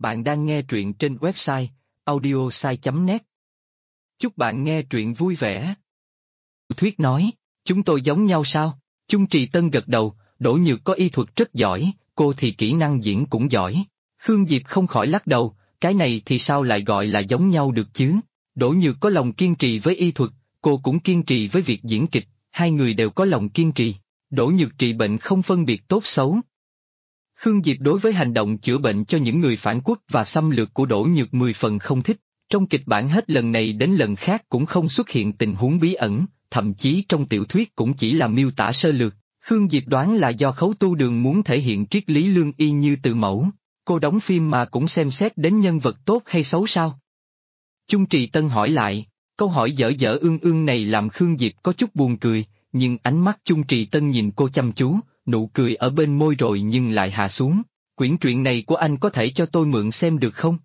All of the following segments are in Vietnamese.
Bạn đang nghe truyện trên website audiosai.net. Chúc bạn nghe truyện vui vẻ. Thuyết nói, chúng tôi giống nhau sao? Chung Trì Tân gật đầu, Đỗ Nhược có y thuật rất giỏi, cô thì kỹ năng diễn cũng giỏi. Khương Diệp không khỏi lắc đầu, cái này thì sao lại gọi là giống nhau được chứ? Đỗ Nhược có lòng kiên trì với y thuật, cô cũng kiên trì với việc diễn kịch, hai người đều có lòng kiên trì. Đỗ Nhược trị bệnh không phân biệt tốt xấu. Khương Diệp đối với hành động chữa bệnh cho những người phản quốc và xâm lược của Đỗ Nhược 10 phần không thích. Trong kịch bản hết lần này đến lần khác cũng không xuất hiện tình huống bí ẩn, thậm chí trong tiểu thuyết cũng chỉ là miêu tả sơ lược. Khương Diệp đoán là do Khấu Tu Đường muốn thể hiện triết lý lương y như từ mẫu. Cô đóng phim mà cũng xem xét đến nhân vật tốt hay xấu sao? Chung Trì Tân hỏi lại, câu hỏi dở dở ương ương này làm Khương Diệp có chút buồn cười, nhưng ánh mắt Chung Trì Tân nhìn cô chăm chú, nụ cười ở bên môi rồi nhưng lại hạ xuống. Quyển truyện này của anh có thể cho tôi mượn xem được không?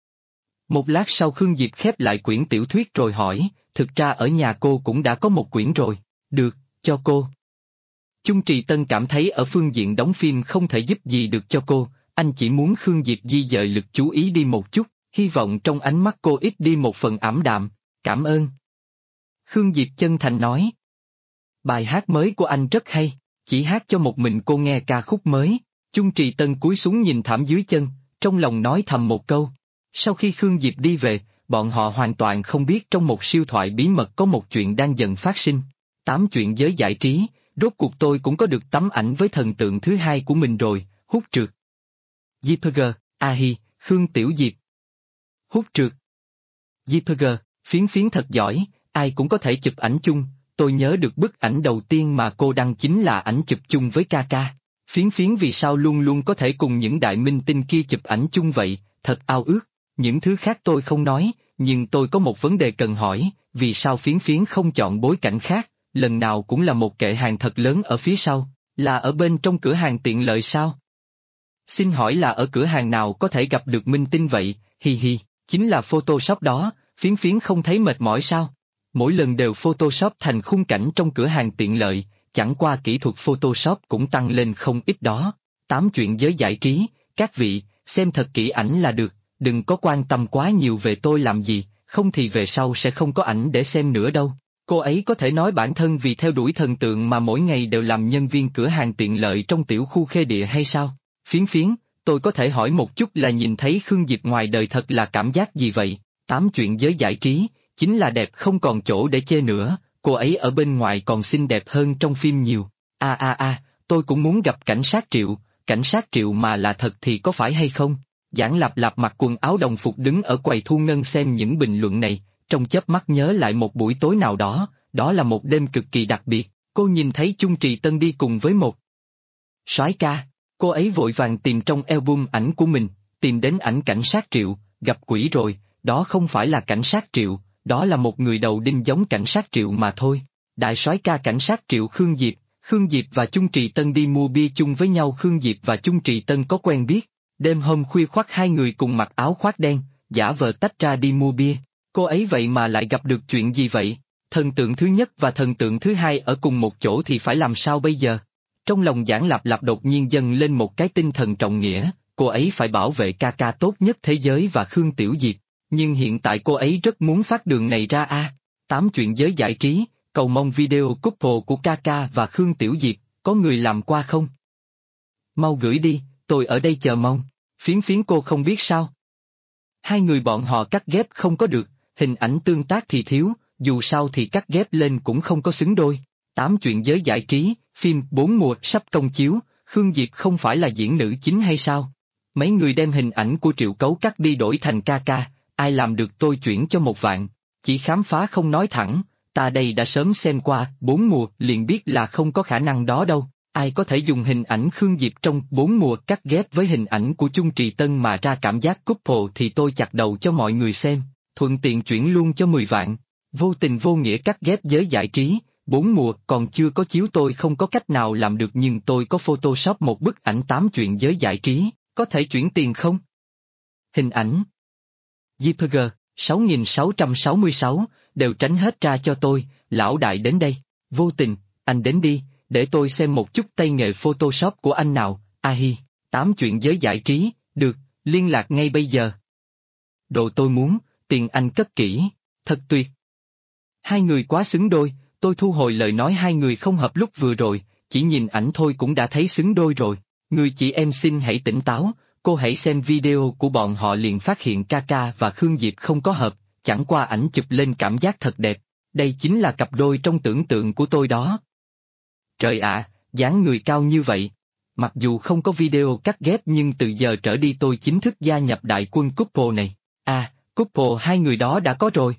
Một lát sau Khương Diệp khép lại quyển tiểu thuyết rồi hỏi, thực ra ở nhà cô cũng đã có một quyển rồi. Được, cho cô. Chung Trì Tân cảm thấy ở phương diện đóng phim không thể giúp gì được cho cô, anh chỉ muốn Khương Diệp di dời lực chú ý đi một chút, hy vọng trong ánh mắt cô ít đi một phần ảm đạm. Cảm ơn. Khương Diệp chân thành nói. Bài hát mới của anh rất hay, chỉ hát cho một mình cô nghe ca khúc mới. Chung Trì Tân cúi xuống nhìn thảm dưới chân, trong lòng nói thầm một câu. Sau khi Khương Diệp đi về, bọn họ hoàn toàn không biết trong một siêu thoại bí mật có một chuyện đang dần phát sinh. 8 chuyện giới giải trí, rốt cuộc tôi cũng có được tấm ảnh với thần tượng thứ hai của mình rồi, Hút Trượt. JPG, Ahi, Khương Tiểu Diệp. Hút Trượt. JPG, Phiến Phiến thật giỏi, ai cũng có thể chụp ảnh chung, tôi nhớ được bức ảnh đầu tiên mà cô đăng chính là ảnh chụp chung với Kaka. Phiến Phiến vì sao luôn luôn có thể cùng những đại minh tinh kia chụp ảnh chung vậy, thật ao ước. Những thứ khác tôi không nói, nhưng tôi có một vấn đề cần hỏi, vì sao Phiến Phiến không chọn bối cảnh khác, lần nào cũng là một kệ hàng thật lớn ở phía sau, là ở bên trong cửa hàng tiện lợi sao? Xin hỏi là ở cửa hàng nào có thể gặp được minh tinh vậy, hi hi, chính là Photoshop đó, Phiến Phiến không thấy mệt mỏi sao? Mỗi lần đều Photoshop thành khung cảnh trong cửa hàng tiện lợi, chẳng qua kỹ thuật Photoshop cũng tăng lên không ít đó. 8 chuyện giới giải trí, các vị, xem thật kỹ ảnh là được, đừng có quan tâm quá nhiều về tôi làm gì, không thì về sau sẽ không có ảnh để xem nữa đâu. Cô ấy có thể nói bản thân vì theo đuổi thần tượng mà mỗi ngày đều làm nhân viên cửa hàng tiện lợi trong tiểu khu Khê Địa hay sao? Phiến Phiến, tôi có thể hỏi một chút là nhìn thấy Khương Diệp ngoài đời thật là cảm giác gì vậy? 8 chuyện giới giải trí, chính là đẹp không còn chỗ để chê nữa, cô ấy ở bên ngoài còn xinh đẹp hơn trong phim nhiều. Tôi cũng muốn gặp cảnh sát Triệu mà là thật thì có phải hay không? Giảng Lạp Lạp mặc quần áo đồng phục đứng ở quầy thu ngân xem những bình luận này, trong chớp mắt nhớ lại một buổi tối nào đó, đó là một đêm cực kỳ đặc biệt, cô nhìn thấy Chung Trì Tân đi cùng với một soái ca, cô ấy vội vàng tìm trong album ảnh của mình, tìm đến ảnh cảnh sát Triệu, gặp quỷ rồi, đó không phải là cảnh sát Triệu, đó là một người đầu đinh giống cảnh sát Triệu mà thôi. Đại soái ca cảnh sát Triệu Khương Diệp và Chung Trì Tân đi mua bia chung với nhau. Khương Diệp và Chung Trì Tân có quen biết, đêm hôm khuya khoắt hai người cùng mặc áo khoác đen, giả vờ tách ra đi mua bia. Cô ấy vậy mà lại gặp được chuyện gì vậy? Thần tượng thứ nhất và thần tượng thứ hai ở cùng một chỗ thì phải làm sao bây giờ? Trong lòng Giảng Lạp Lạp đột nhiên dâng lên một cái tinh thần trọng nghĩa, cô ấy phải bảo vệ Kaka tốt nhất thế giới và Khương Tiểu Diệp, nhưng hiện tại cô ấy rất muốn phát đường này ra 8 chuyện giới giải trí, cầu mong video couple của Kaka và Khương Tiểu Diệp, có người làm qua không? Mau gửi đi, tôi ở đây chờ mong. Phiến Phiến cô không biết sao? Hai người bọn họ cắt ghép không có được, hình ảnh tương tác thì thiếu, dù sao thì cắt ghép lên cũng không có xứng đôi. 8 chuyện giới giải trí, phim 4 mùa sắp công chiếu, Khương Diệp không phải là diễn nữ chính hay sao? Mấy người đem hình ảnh của Triệu Cấu cắt đi đổi thành Kaka, ai làm được tôi chuyển cho 1 vạn, chỉ khám phá không nói thẳng, ta đây đã sớm xem qua 4 mùa liền biết là không có khả năng đó đâu. Ai có thể dùng hình ảnh Khương Diệp trong 4 mùa cắt ghép với hình ảnh của Chung Trì Tân mà ra cảm giác couple thì tôi chặt đầu cho mọi người xem, thuận tiện chuyển luôn cho 10 vạn. Vô tình vô nghĩa cắt ghép giới giải trí, 4 mùa còn chưa có chiếu tôi không có cách nào làm được, nhưng tôi có Photoshop một bức ảnh 8 chuyện giới giải trí, có thể chuyển tiền không? Hình ảnh JPG 6666, đều tránh hết ra cho tôi, lão đại đến đây. Vô tình, anh đến đi, để tôi xem một chút tay nghề Photoshop của anh nào. Ahi, 8 chuyện giới giải trí, được, liên lạc ngay bây giờ. Đồ tôi muốn, tiền anh cất kỹ, thật tuyệt. Hai người quá xứng đôi, tôi thu hồi lời nói hai người không hợp lúc vừa rồi, chỉ nhìn ảnh thôi cũng đã thấy xứng đôi rồi. Người chị em xin hãy tỉnh táo, cô hãy xem video của bọn họ liền phát hiện Kaka và Khương Diệp không có hợp, chẳng qua ảnh chụp lên cảm giác thật đẹp. Đây chính là cặp đôi trong tưởng tượng của tôi đó. Trời ạ, dáng người cao như vậy. Mặc dù không có video cắt ghép nhưng từ giờ trở đi tôi chính thức gia nhập đại quân couple này. À, couple hai người đó đã có rồi.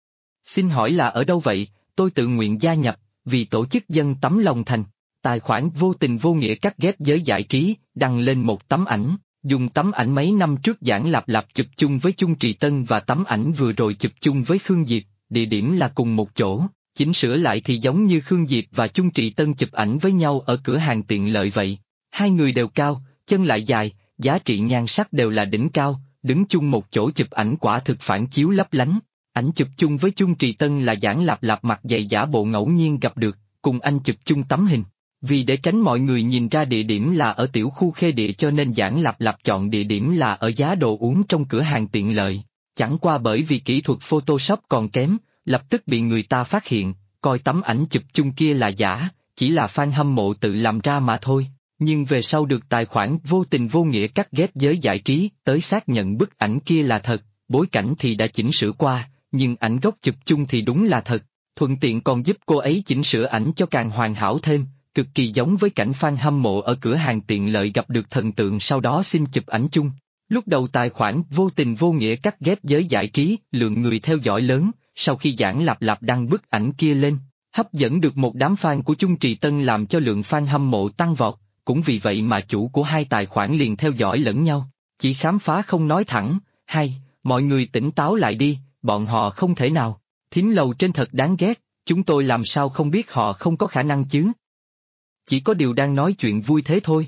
Xin hỏi là ở đâu vậy, tôi tự nguyện gia nhập, vì tổ chức dân tấm lòng thành. Tài khoản vô tình vô nghĩa cắt ghép giới giải trí, đăng lên một tấm ảnh, dùng tấm ảnh mấy năm trước Giảng Lạp Lạp chụp chung với Chung Trì Tân và tấm ảnh vừa rồi chụp chung với Khương Diệp, địa điểm là cùng một chỗ, chỉnh sửa lại thì giống như Khương Diệp và Chung Trì Tân chụp ảnh với nhau ở cửa hàng tiện lợi vậy. Hai người đều cao, chân lại dài, giá trị nhan sắc đều là đỉnh cao, đứng chung một chỗ chụp ảnh quả thực phản chiếu lấp lánh. Ảnh chụp chung với Chung Trì Tân là Giảng Lạp Lạp mặc giày giả bộ ngẫu nhiên gặp được, cùng anh chụp chung tấm hình. Vì để tránh mọi người nhìn ra địa điểm là ở tiểu khu Khê Địa cho nên Giảng Lạp Lạp chọn địa điểm là ở giá đồ uống trong cửa hàng tiện lợi. Chẳng qua bởi vì kỹ thuật Photoshop còn kém, lập tức bị người ta phát hiện, coi tấm ảnh chụp chung kia là giả, chỉ là fan hâm mộ tự làm ra mà thôi. Nhưng về sau được tài khoản vô tình vô nghĩa cắt ghép giới giải trí tới xác nhận bức ảnh kia là thật, bối cảnh thì đã chỉnh sửa qua, nhưng ảnh gốc chụp chung thì đúng là thật, thuận tiện còn giúp cô ấy chỉnh sửa ảnh cho càng hoàn hảo thêm, cực kỳ giống với cảnh fan hâm mộ ở cửa hàng tiện lợi gặp được thần tượng sau đó xin chụp ảnh chung. Lúc đầu tài khoản vô tình vô nghĩa cắt ghép giới giải trí, lượng người theo dõi lớn, sau khi Giảng Lạp Lạp đăng bức ảnh kia lên, hấp dẫn được một đám fan của Chung Trì Tân làm cho lượng fan hâm mộ tăng vọt, cũng vì vậy mà chủ của hai tài khoản liền theo dõi lẫn nhau, chỉ khám phá không nói thẳng, hay, mọi người tỉnh táo lại đi, bọn họ không thể nào, thím lầu trên thật đáng ghét, chúng tôi làm sao không biết họ không có khả năng chứ. Chỉ có điều đang nói chuyện vui thế thôi.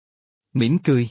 Mỉm cười.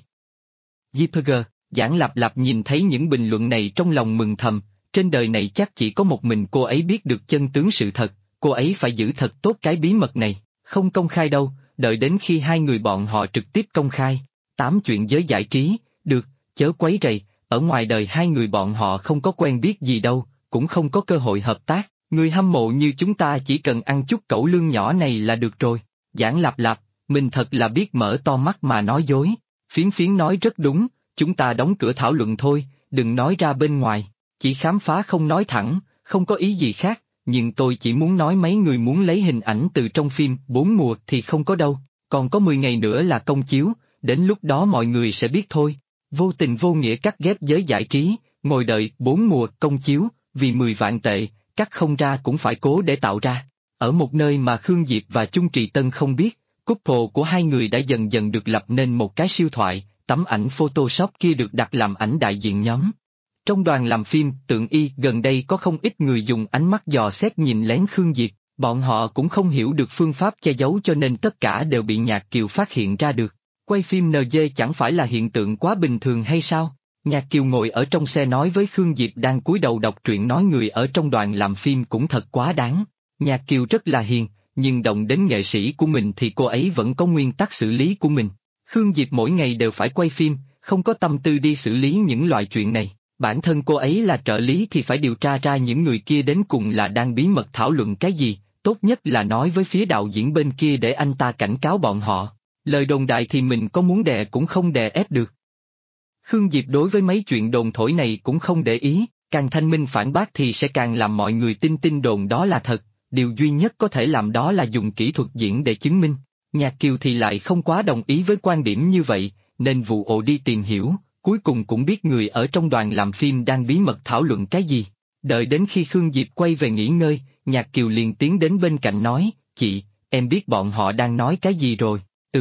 JPG, Giảng Lạp Lạp nhìn thấy những bình luận này trong lòng mừng thầm, trên đời này chắc chỉ có một mình cô ấy biết được chân tướng sự thật, cô ấy phải giữ thật tốt cái bí mật này, không công khai đâu, đợi đến khi hai người bọn họ trực tiếp công khai. 8 chuyện giới giải trí, được, chớ quấy rầy, ở ngoài đời hai người bọn họ không có quen biết gì đâu, cũng không có cơ hội hợp tác, người hâm mộ như chúng ta chỉ cần ăn chút cẩu lương nhỏ này là được rồi. Giảng Lạp Lạp, mình thật là biết mở to mắt mà nói dối, Phiến Phiến nói rất đúng, chúng ta đóng cửa thảo luận thôi, đừng nói ra bên ngoài, chỉ khám phá không nói thẳng, không có ý gì khác, nhưng tôi chỉ muốn nói mấy người muốn lấy hình ảnh từ trong phim 4 mùa thì không có đâu, còn có 10 ngày nữa là công chiếu, đến lúc đó mọi người sẽ biết thôi. Vô tình vô nghĩa cắt ghép giới giải trí, ngồi đợi 4 mùa công chiếu, vì 10 vạn tệ, cắt không ra cũng phải cố để tạo ra. Ở một nơi mà Khương Diệp và Chung Trì Tân không biết, couple của hai người đã dần dần được lập nên một cái siêu thoại, tấm ảnh Photoshop kia được đặt làm ảnh đại diện nhóm. Trong đoàn làm phim Tượng Y gần đây có không ít người dùng ánh mắt dò xét nhìn lén Khương Diệp, bọn họ cũng không hiểu được phương pháp che giấu cho nên tất cả đều bị Nhạc Kiều phát hiện ra được. Quay phim NG chẳng phải là hiện tượng quá bình thường hay sao? Nhạc Kiều ngồi ở trong xe nói với Khương Diệp đang cúi đầu đọc truyện nói người ở trong đoàn làm phim cũng thật quá đáng. Nhạc Kiều rất là hiền, nhưng động đến nghệ sĩ của mình thì cô ấy vẫn có nguyên tắc xử lý của mình. Khương Diệp mỗi ngày đều phải quay phim, không có tâm tư đi xử lý những loại chuyện này. Bản thân cô ấy là trợ lý thì phải điều tra ra những người kia đến cùng là đang bí mật thảo luận cái gì, tốt nhất là nói với phía đạo diễn bên kia để anh ta cảnh cáo bọn họ. Lời đồn đại thì mình có muốn đè cũng không đè ép được. Khương Diệp đối với mấy chuyện đồn thổi này cũng không để ý, càng thanh minh phản bác thì sẽ càng làm mọi người tin đồn đó là thật, điều duy nhất có thể làm đó là dùng kỹ thuật diễn để chứng minh. Nhạc Kiều thì lại không quá đồng ý với quan điểm như vậy, nên vụ ồ đi tìm hiểu, cuối cùng cũng biết người ở trong đoàn làm phim đang bí mật thảo luận cái gì. Đợi đến khi Khương Diệp quay về nghỉ ngơi, Nhạc Kiều liền tiến đến bên cạnh nói, chị, em biết bọn họ đang nói cái gì rồi.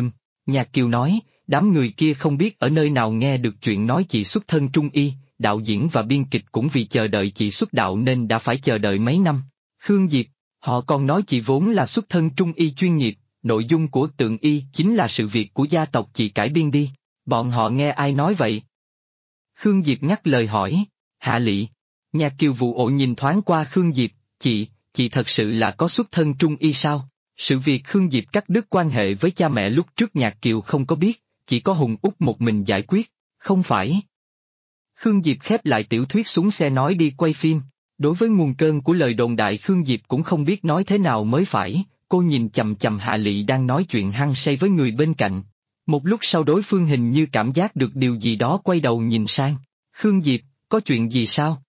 Nhạc Kiều nói, đám người kia không biết ở nơi nào nghe được chuyện nói chị xuất thân Trung Y, đạo diễn và biên kịch cũng vì chờ đợi chị xuất đạo nên đã phải chờ đợi mấy năm. Khương Diệp, họ còn nói chị vốn là xuất thân Trung Y chuyên nghiệp, nội dung của Tượng Y chính là sự việc của gia tộc chị cải biên đi. Bọn họ nghe ai nói vậy? Khương Diệp ngắt lời hỏi, Hạ Lị. Nhạc Kiều vụ ộ nhìn thoáng qua Khương Diệp, chị thật sự là có xuất thân Trung Y sao? Sự việc Khương Diệp cắt đứt quan hệ với cha mẹ lúc trước Nhạc Kiều không có biết, chỉ có Hùng Úc một mình giải quyết, không phải. Khương Diệp khép lại tiểu thuyết xuống xe nói đi quay phim. Đối với nguồn cơn của lời đồn đại Khương Diệp cũng không biết nói thế nào mới phải, cô nhìn chầm chầm Hạ Lị đang nói chuyện hăng say với người bên cạnh. Một lúc sau đối phương hình như cảm giác được điều gì đó quay đầu nhìn sang. Khương Diệp, có chuyện gì sao?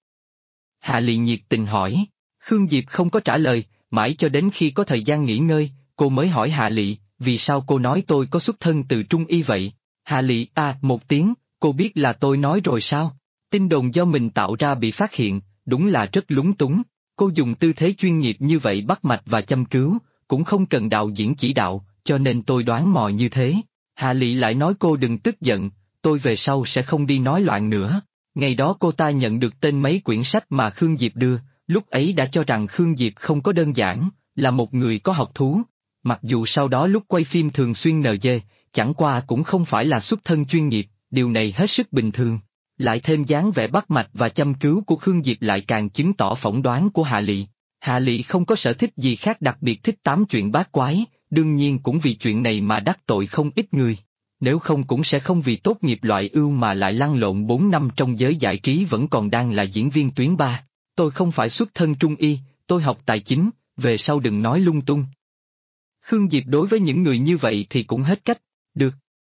Hạ Lị nhiệt tình hỏi. Khương Diệp không có trả lời, mãi cho đến khi có thời gian nghỉ ngơi, cô mới hỏi Hạ Lị, vì sao cô nói tôi có xuất thân từ Trung Y vậy? Hạ Lị một tiếng, cô biết là tôi nói rồi sao? Tin đồn do mình tạo ra bị phát hiện, đúng là rất lúng túng. Cô dùng tư thế chuyên nghiệp như vậy bắt mạch và châm cứu, cũng không cần đạo diễn chỉ đạo, cho nên tôi đoán mò như thế. Hạ Lị lại nói cô đừng tức giận, tôi về sau sẽ không đi nói loạn nữa. Ngày đó cô ta nhận được tên mấy quyển sách mà Khương Diệp đưa, lúc ấy đã cho rằng Khương Diệp không có đơn giản, là một người có học thú. Mặc dù sau đó lúc quay phim thường xuyên NG, chẳng qua cũng không phải là xuất thân chuyên nghiệp, điều này hết sức bình thường. Lại thêm dáng vẻ bắt mạch và châm cứu của Khương Diệp lại càng chứng tỏ phỏng đoán của Hạ Lị. Hạ Lị không có sở thích gì khác đặc biệt thích tám chuyện bát quái, đương nhiên cũng vì chuyện này mà đắc tội không ít người. Nếu không cũng sẽ không vì tốt nghiệp loại ưu mà lại lăn lộn 4 năm trong giới giải trí vẫn còn đang là diễn viên tuyến 3. Tôi không phải xuất thân Trung Y, tôi học tài chính, về sau đừng nói lung tung. Khương Diệp đối với những người như vậy thì cũng hết cách, được.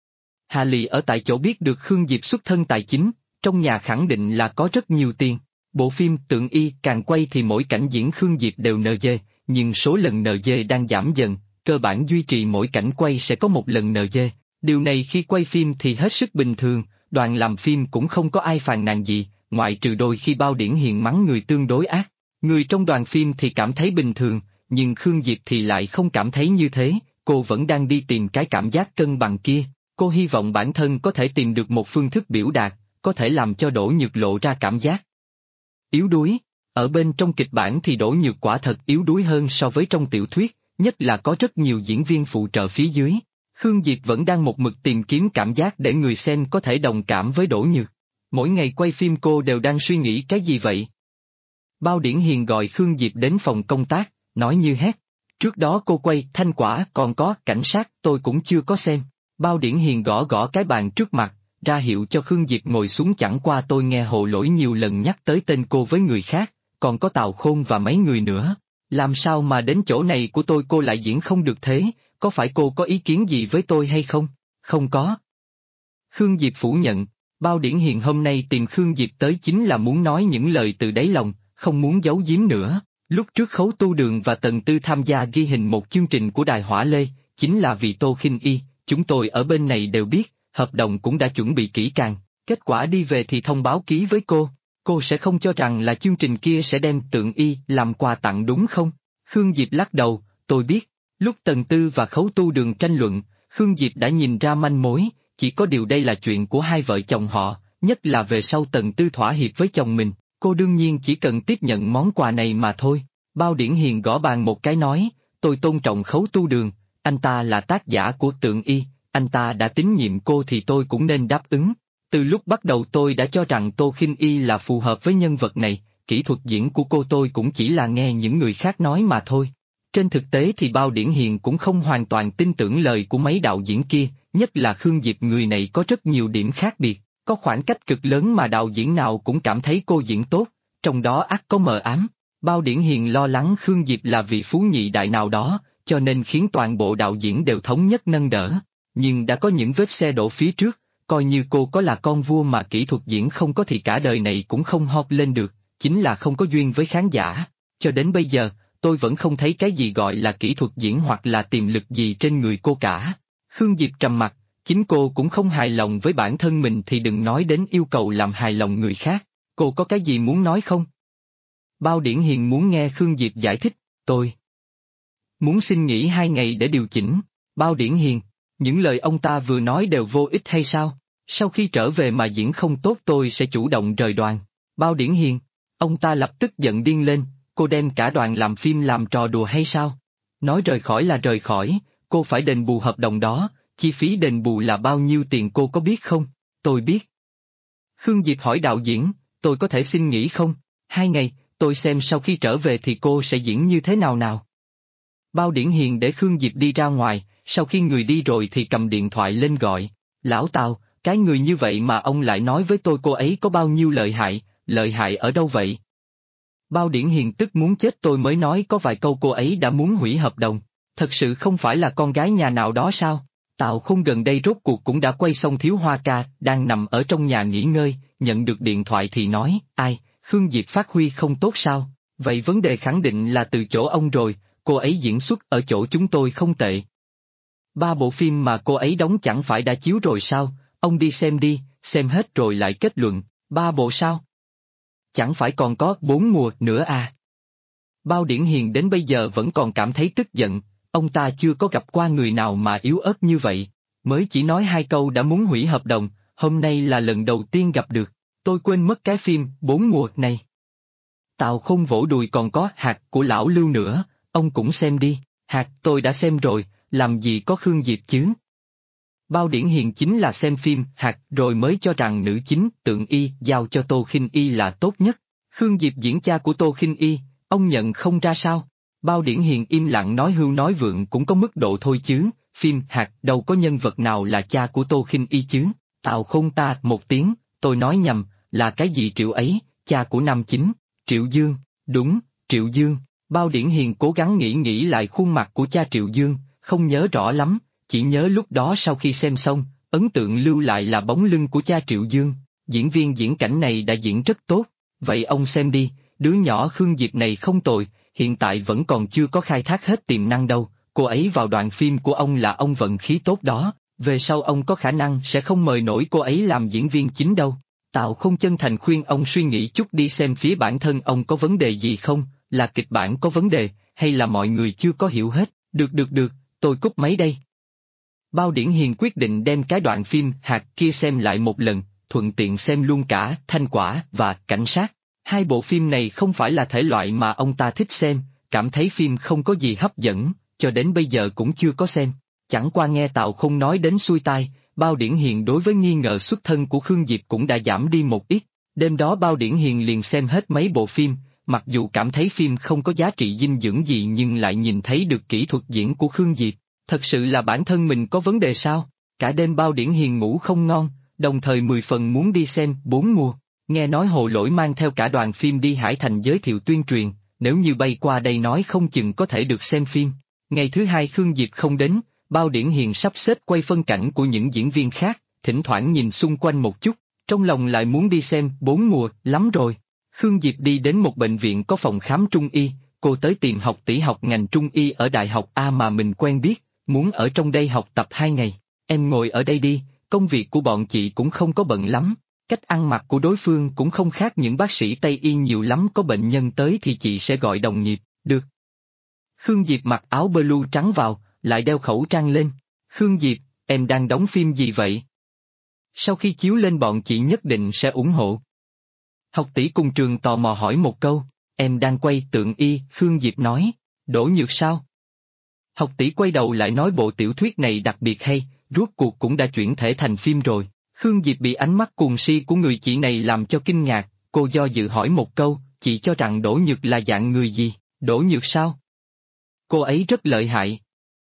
Hạ Lị ở tại chỗ biết được Khương Diệp xuất thân tài chính, trong nhà khẳng định là có rất nhiều tiền. Bộ phim Tượng Y càng quay thì mỗi cảnh diễn Khương Diệp đều NG, nhưng số lần NG đang giảm dần, cơ bản duy trì mỗi cảnh quay sẽ có một lần NG. Điều này khi quay phim thì hết sức bình thường, đoàn làm phim cũng không có ai phàn nàn gì, ngoại trừ đôi khi Bao Điển Hiền mắng người tương đối ác. Người trong đoàn phim thì cảm thấy bình thường, nhưng Khương Diệp thì lại không cảm thấy như thế, cô vẫn đang đi tìm cái cảm giác cân bằng kia. Cô hy vọng bản thân có thể tìm được một phương thức biểu đạt, có thể làm cho Đỗ Nhược lộ ra cảm giác yếu đuối. Ở bên trong kịch bản thì Đỗ Nhược quả thật yếu đuối hơn so với trong tiểu thuyết, nhất là có rất nhiều diễn viên phụ trợ phía dưới. Khương Diệp vẫn đang một mực tìm kiếm cảm giác để người xem có thể đồng cảm với Đỗ Nhược. Mỗi ngày quay phim cô đều đang suy nghĩ cái gì vậy? Bao Điển Hiền gọi Khương Diệp đến phòng công tác, nói như hét. Trước đó cô quay Thanh Quả còn có Cảnh Sát tôi cũng chưa có xem. Bao Điển Hiền gõ gõ cái bàn trước mặt, ra hiệu cho Khương Diệp ngồi xuống, chẳng qua tôi nghe Hồ Lỗi nhiều lần nhắc tới tên cô với người khác, còn có Tào Khôn và mấy người nữa. Làm sao mà đến chỗ này của tôi cô lại diễn không được thế, có phải cô có ý kiến gì với tôi hay không? Không có. Khương Diệp phủ nhận, Bao Điển Hiền hôm nay tìm Khương Diệp tới chính là muốn nói những lời từ đáy lòng, không muốn giấu giếm nữa. Lúc trước Khấu Tu Đường và Tần Tư tham gia ghi hình một chương trình của Đài Hỏa Lê, chính là vì Tô Khinh Y, chúng tôi ở bên này đều biết, hợp đồng cũng đã chuẩn bị kỹ càng, kết quả đi về thì thông báo ký với cô sẽ không cho rằng là chương trình kia sẽ đem Tượng Y làm quà tặng đúng không? Khương Diệp lắc đầu, tôi biết, lúc Tần Tư và Khấu Tu Đường tranh luận, Khương Diệp đã nhìn ra manh mối, chỉ có điều đây là chuyện của hai vợ chồng họ, nhất là về sau Tần Tư thỏa hiệp với chồng mình, cô đương nhiên chỉ cần tiếp nhận món quà này mà thôi. Bao Điển Hiền gõ bàn một cái nói, tôi tôn trọng Khấu Tu Đường, anh ta là tác giả của Tượng Y, anh ta đã tín nhiệm cô thì tôi cũng nên đáp ứng. Từ lúc bắt đầu tôi đã cho rằng Tô Khinh Y là phù hợp với nhân vật này, kỹ thuật diễn của cô tôi cũng chỉ là nghe những người khác nói mà thôi. Trên thực tế thì Bao Điển Hiền cũng không hoàn toàn tin tưởng lời của mấy đạo diễn kia, nhất là Khương Diệp, người này có rất nhiều điểm khác biệt, có khoảng cách cực lớn mà đạo diễn nào cũng cảm thấy cô diễn tốt, trong đó ắt có mờ ám. Bao Điển Hiền lo lắng Khương Diệp là vị phú nhị đại nào đó, cho nên khiến toàn bộ đạo diễn đều thống nhất nâng đỡ. Nhưng đã có những vết xe đổ phía trước, coi như cô có là con vua mà kỹ thuật diễn không có thì cả đời này cũng không hót lên được, chính là không có duyên với khán giả. Cho đến bây giờ, tôi vẫn không thấy cái gì gọi là kỹ thuật diễn hoặc là tiềm lực gì trên người cô cả. Khương Diệp trầm mặt, chính cô cũng không hài lòng với bản thân mình thì đừng nói đến yêu cầu làm hài lòng người khác. Cô có cái gì muốn nói không? Bao Điển Hiền muốn nghe Khương Diệp giải thích, tôi muốn xin nghỉ 2 ngày để điều chỉnh. Bao Điển Hiền, những lời ông ta vừa nói đều vô ích hay sao? Sau khi trở về mà diễn không tốt tôi sẽ chủ động rời đoàn. Bao Điển Hiền, ông ta lập tức giận điên lên, cô đem cả đoàn làm phim làm trò đùa hay sao? Nói rời khỏi là rời khỏi, cô phải đền bù hợp đồng đó, chi phí đền bù là bao nhiêu tiền cô có biết không? Tôi biết. Khương Diệp hỏi đạo diễn, tôi có thể xin nghỉ không? 2 ngày, tôi xem sau khi trở về thì cô sẽ diễn như thế nào nào? Bao Điển Hiền để Khương Diệp đi ra ngoài, sau khi người đi rồi thì cầm điện thoại lên gọi, lão Tào, Cái người như vậy mà ông lại nói với tôi cô ấy có bao nhiêu lợi hại ở đâu vậy? Bao Điển Hiền tức muốn chết tôi mới nói có vài câu cô ấy đã muốn hủy hợp đồng. Thật sự không phải là con gái nhà nào đó sao? Tào Khôn gần đây rốt cuộc cũng đã quay xong Thiếu Hoa ca, đang nằm ở trong nhà nghỉ ngơi, nhận được điện thoại thì nói, ai, Khương Diệp phát huy không tốt sao? Vậy vấn đề khẳng định là từ chỗ ông rồi, cô ấy diễn xuất ở chỗ chúng tôi không tệ. 3 bộ phim mà cô ấy đóng chẳng phải đã chiếu rồi sao, ông đi, xem hết rồi lại kết luận, 3 bộ sao? Chẳng phải còn có 4 mùa nữa à? Bao Điển Hiền đến bây giờ vẫn còn cảm thấy tức giận, ông ta chưa có gặp qua người nào mà yếu ớt như vậy, mới chỉ nói 2 câu đã muốn hủy hợp đồng, hôm nay là lần đầu tiên gặp được, tôi quên mất cái phim 4 mùa này. Tào Khôn vỗ đùi còn có Hạt của lão Lưu nữa, ông cũng xem đi, Hạt tôi đã xem rồi, làm gì có Khương Diệp chứ? Bao Điển Hiền chính là xem phim Hạt rồi mới cho rằng nữ chính Tượng Y giao cho Tô Khinh Y là tốt nhất. Khương Diệp diễn cha của Tô Khinh Y, ông nhận không ra sao? Bao Điển Hiền im lặng nói hưu nói vượng cũng có mức độ thôi chứ, phim Hạt đâu có nhân vật nào là cha của Tô Khinh Y chứ. Tào Khôn ta một tiếng, tôi nói nhầm, là cái gì Triệu ấy, cha của nam chính, Triệu Dương, đúng, Triệu Dương. Bao Điển Hiền cố gắng nghĩ lại khuôn mặt của cha Triệu Dương, không nhớ rõ lắm, chỉ nhớ lúc đó sau khi xem xong, ấn tượng lưu lại là bóng lưng của cha Triệu Dương, diễn viên diễn cảnh này đã diễn rất tốt, vậy ông xem đi, đứa nhỏ Khương Diệp này không tồi, hiện tại vẫn còn chưa có khai thác hết tiềm năng đâu, cô ấy vào đoạn phim của ông là ông vận khí tốt đó, về sau ông có khả năng sẽ không mời nổi cô ấy làm diễn viên chính đâu. Tào Khôn chân thành khuyên ông suy nghĩ chút đi xem phía bản thân ông có vấn đề gì không, là kịch bản có vấn đề, hay là mọi người chưa có hiểu hết, được, tôi cúp máy đây. Bao Điển Hiền quyết định đem cái đoạn phim Hạt kia xem lại một lần, thuận tiện xem luôn cả Thanh Quả và Cảnh Sát. 2 bộ phim này không phải là thể loại mà ông ta thích xem, cảm thấy phim không có gì hấp dẫn, cho đến bây giờ cũng chưa có xem. Chẳng qua nghe Tào Khôn nói đến xuôi tai, Bao Điển Hiền đối với nghi ngờ xuất thân của Khương Diệp cũng đã giảm đi một ít. Đêm đó Bao Điển Hiền liền xem hết mấy bộ phim, mặc dù cảm thấy phim không có giá trị dinh dưỡng gì nhưng lại nhìn thấy được kỹ thuật diễn của Khương Diệp. Thật sự là bản thân mình có vấn đề sao? Cả đêm Bao Điển Hiền ngủ không ngon, đồng thời 10 phần muốn đi xem 4 mùa. Nghe nói Hồ Lỗi mang theo cả đoàn phim đi Hải Thành giới thiệu tuyên truyền, nếu như bay qua đây nói không chừng có thể được xem phim. Ngày thứ 2 Khương Diệp không đến, Bao Điển Hiền sắp xếp quay phân cảnh của những diễn viên khác, thỉnh thoảng nhìn xung quanh một chút, trong lòng lại muốn đi xem 4 mùa, lắm rồi. Khương Diệp đi đến một bệnh viện có phòng khám trung y, cô tới tìm học tỷ học ngành trung y ở Đại học A mà mình quen biết, muốn ở trong đây học tập 2 ngày. Em ngồi ở đây đi, công việc của bọn chị cũng không có bận lắm. Cách ăn mặc của đối phương cũng không khác những bác sĩ Tây y nhiều lắm, có bệnh nhân tới thì chị sẽ gọi đồng nghiệp, được. Khương Diệp mặc áo blue trắng vào, lại đeo khẩu trang lên. Khương Diệp, em đang đóng phim gì vậy? Sau khi chiếu lên bọn chị nhất định sẽ ủng hộ. Học tỷ cùng trường tò mò hỏi một câu, em đang quay Tượng Y, Khương Diệp nói, Đỗ Nhược sao? Học tỷ quay đầu lại nói bộ tiểu thuyết này đặc biệt hay, rốt cuộc cũng đã chuyển thể thành phim rồi. Khương Diệp bị ánh mắt cuồng si của người chị này làm cho kinh ngạc, cô do dự hỏi một câu, chị cho rằng Đỗ Nhược là dạng người gì, Đỗ Nhược sao? Cô ấy rất lợi hại.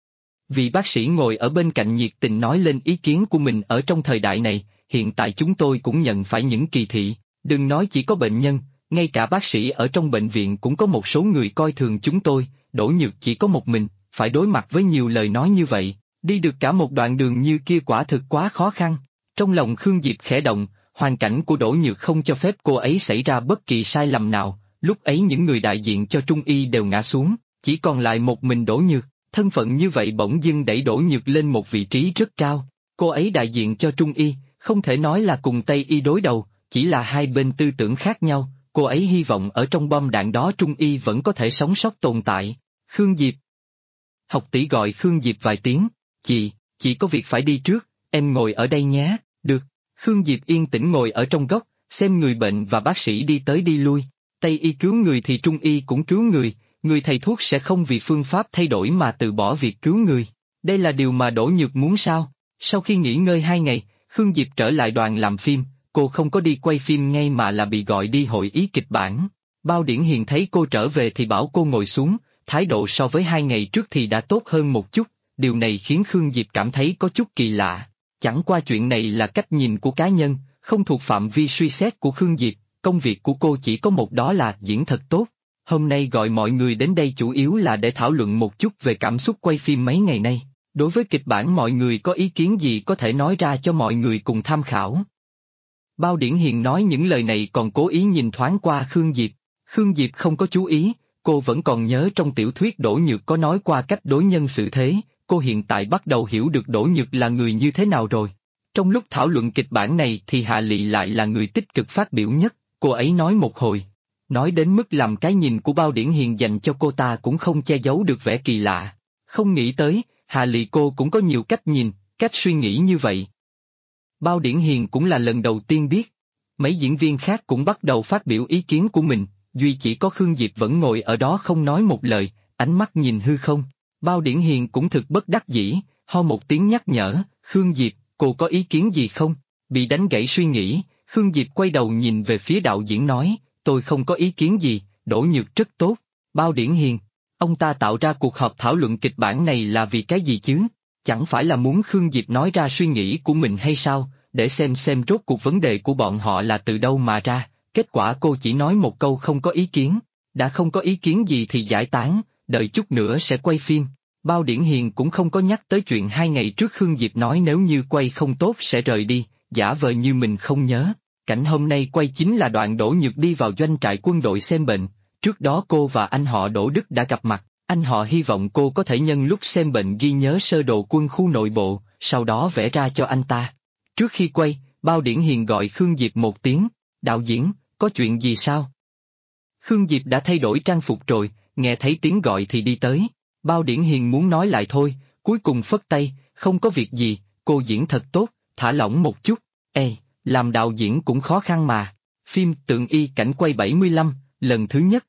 Vị bác sĩ ngồi ở bên cạnh nhiệt tình nói lên ý kiến của mình ở trong thời đại này, hiện tại chúng tôi cũng nhận phải những kỳ thị, đừng nói chỉ có bệnh nhân, ngay cả bác sĩ ở trong bệnh viện cũng có một số người coi thường chúng tôi, Đỗ Nhược chỉ có một mình, phải đối mặt với nhiều lời nói như vậy, đi được cả một đoạn đường như kia quả thực quá khó khăn. Trong lòng Khương Diệp khẽ động, hoàn cảnh của Đỗ Nhược không cho phép cô ấy xảy ra bất kỳ sai lầm nào, lúc ấy những người đại diện cho Trung Y đều ngã xuống, chỉ còn lại một mình Đỗ Nhược, thân phận như vậy bỗng dưng đẩy Đỗ Nhược lên một vị trí rất cao, cô ấy đại diện cho Trung Y, không thể nói là cùng Tây Y đối đầu, chỉ là hai bên tư tưởng khác nhau, cô ấy hy vọng ở trong bom đạn đó Trung Y vẫn có thể sống sót tồn tại. Khương Diệp. Học tỷ gọi Khương Diệp vài tiếng, chị có việc phải đi trước, em ngồi ở đây nhé, được. Khương Diệp yên tĩnh ngồi ở trong góc, xem người bệnh và bác sĩ đi tới đi lui, Tây Y cứu người thì Trung Y cũng cứu người thầy thuốc sẽ không vì phương pháp thay đổi mà từ bỏ việc cứu người. Đây là điều mà Đỗ Nhược muốn sao? Sau khi nghỉ ngơi 2 ngày, Khương Diệp trở lại đoàn làm phim, cô không có đi quay phim ngay mà là bị gọi đi hội ý kịch bản. Bao Điển Hiền thấy cô trở về thì bảo cô ngồi xuống, thái độ so với 2 ngày trước thì đã tốt hơn một chút, điều này khiến Khương Diệp cảm thấy có chút kỳ lạ. Chẳng qua chuyện này là cách nhìn của cá nhân, không thuộc phạm vi suy xét của Khương Diệp, công việc của cô chỉ có một đó là diễn thật tốt. Hôm nay gọi mọi người đến đây chủ yếu là để thảo luận một chút về cảm xúc quay phim mấy ngày nay. Đối với kịch bản mọi người có ý kiến gì có thể nói ra cho mọi người cùng tham khảo. Bao Điển Hiền nói những lời này còn cố ý nhìn thoáng qua Khương Diệp. Khương Diệp không có chú ý, cô vẫn còn nhớ trong tiểu thuyết Đỗ Nhược có nói qua cách đối nhân xử thế, cô hiện tại bắt đầu hiểu được Đỗ Nhược là người như thế nào rồi. Trong lúc thảo luận kịch bản này thì Hạ Lị lại là người tích cực phát biểu nhất, cô ấy nói một hồi. Nói đến mức làm cái nhìn của Bao Điển Hiền dành cho cô ta cũng không che giấu được vẻ kỳ lạ. Không nghĩ tới, Hạ Lị cô cũng có nhiều cách nhìn, cách suy nghĩ như vậy. Bao Điển Hiền cũng là lần đầu tiên biết. Mấy diễn viên khác cũng bắt đầu phát biểu ý kiến của mình, duy chỉ có Khương Diệp vẫn ngồi ở đó không nói một lời, ánh mắt nhìn hư không. Bao Điển Hiền cũng thực bất đắc dĩ, ho một tiếng nhắc nhở, Khương Diệp, cô có ý kiến gì không? Bị đánh gãy suy nghĩ, Khương Diệp quay đầu nhìn về phía đạo diễn nói, tôi không có ý kiến gì, Đỗ Nhược rất tốt. Bao Điển Hiền, ông ta tạo ra cuộc họp thảo luận kịch bản này là vì cái gì chứ? Chẳng phải là muốn Khương Diệp nói ra suy nghĩ của mình hay sao, để xem rốt cuộc vấn đề của bọn họ là từ đâu mà ra, kết quả cô chỉ nói một câu không có ý kiến, đã không có ý kiến gì thì giải tán, đợi chút nữa sẽ quay phim. Bao Điển Hiền cũng không có nhắc tới chuyện 2 ngày trước Khương Diệp nói nếu như quay không tốt sẽ rời đi, giả vờ như mình không nhớ. Cảnh hôm nay quay chính là đoạn Đỗ Nhược đi vào doanh trại quân đội xem bệnh, trước đó cô và anh họ Đỗ Đức đã gặp mặt, anh họ hy vọng cô có thể nhân lúc xem bệnh ghi nhớ sơ đồ quân khu nội bộ, sau đó vẽ ra cho anh ta. Trước khi quay, Bao Điển Hiền gọi Khương Diệp một tiếng, đạo diễn, có chuyện gì sao? Khương Diệp đã thay đổi trang phục rồi, nghe thấy tiếng gọi thì đi tới. Bao Điển Hiền muốn nói lại thôi, cuối cùng phất tay, không có việc gì, cô diễn thật tốt, thả lỏng một chút. Ê, làm đạo diễn cũng khó khăn mà. Phim Tượng Y cảnh quay 75, lần thứ nhất.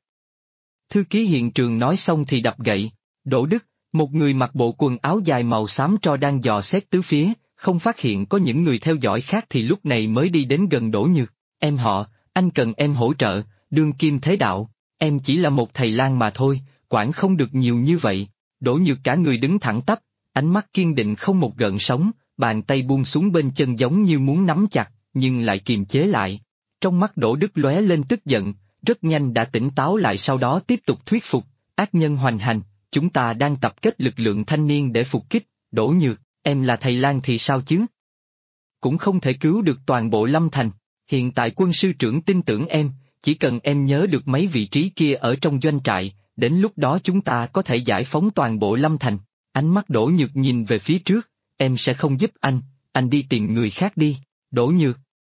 Thư ký hiện trường nói xong thì đập gậy. Đỗ Đức, một người mặc bộ quần áo dài màu xám tro đang dò xét tứ phía, không phát hiện có những người theo dõi khác thì lúc này mới đi đến gần Đỗ Nhược. Em họ, anh cần em hỗ trợ, đương kim thế đạo, em chỉ là một thầy lang mà thôi, quản không được nhiều như vậy. Đỗ Nhược cả người đứng thẳng tắp, ánh mắt kiên định không một gợn sóng, bàn tay buông xuống bên chân giống như muốn nắm chặt, nhưng lại kiềm chế lại. Trong mắt Đỗ Đức lóe lên tức giận, rất nhanh đã tỉnh táo lại sau đó tiếp tục thuyết phục, ác nhân hoành hành, chúng ta đang tập kết lực lượng thanh niên để phục kích, Đỗ Nhược, em là thầy lang thì sao chứ? Cũng không thể cứu được toàn bộ Lâm Thành, hiện tại quân sư trưởng tin tưởng em, chỉ cần em nhớ được mấy vị trí kia ở trong doanh trại, đến lúc đó chúng ta có thể giải phóng toàn bộ Lâm Thành. Ánh mắt Đỗ Nhược nhìn về phía trước, em sẽ không giúp anh đi tìm người khác đi, Đỗ Nhược.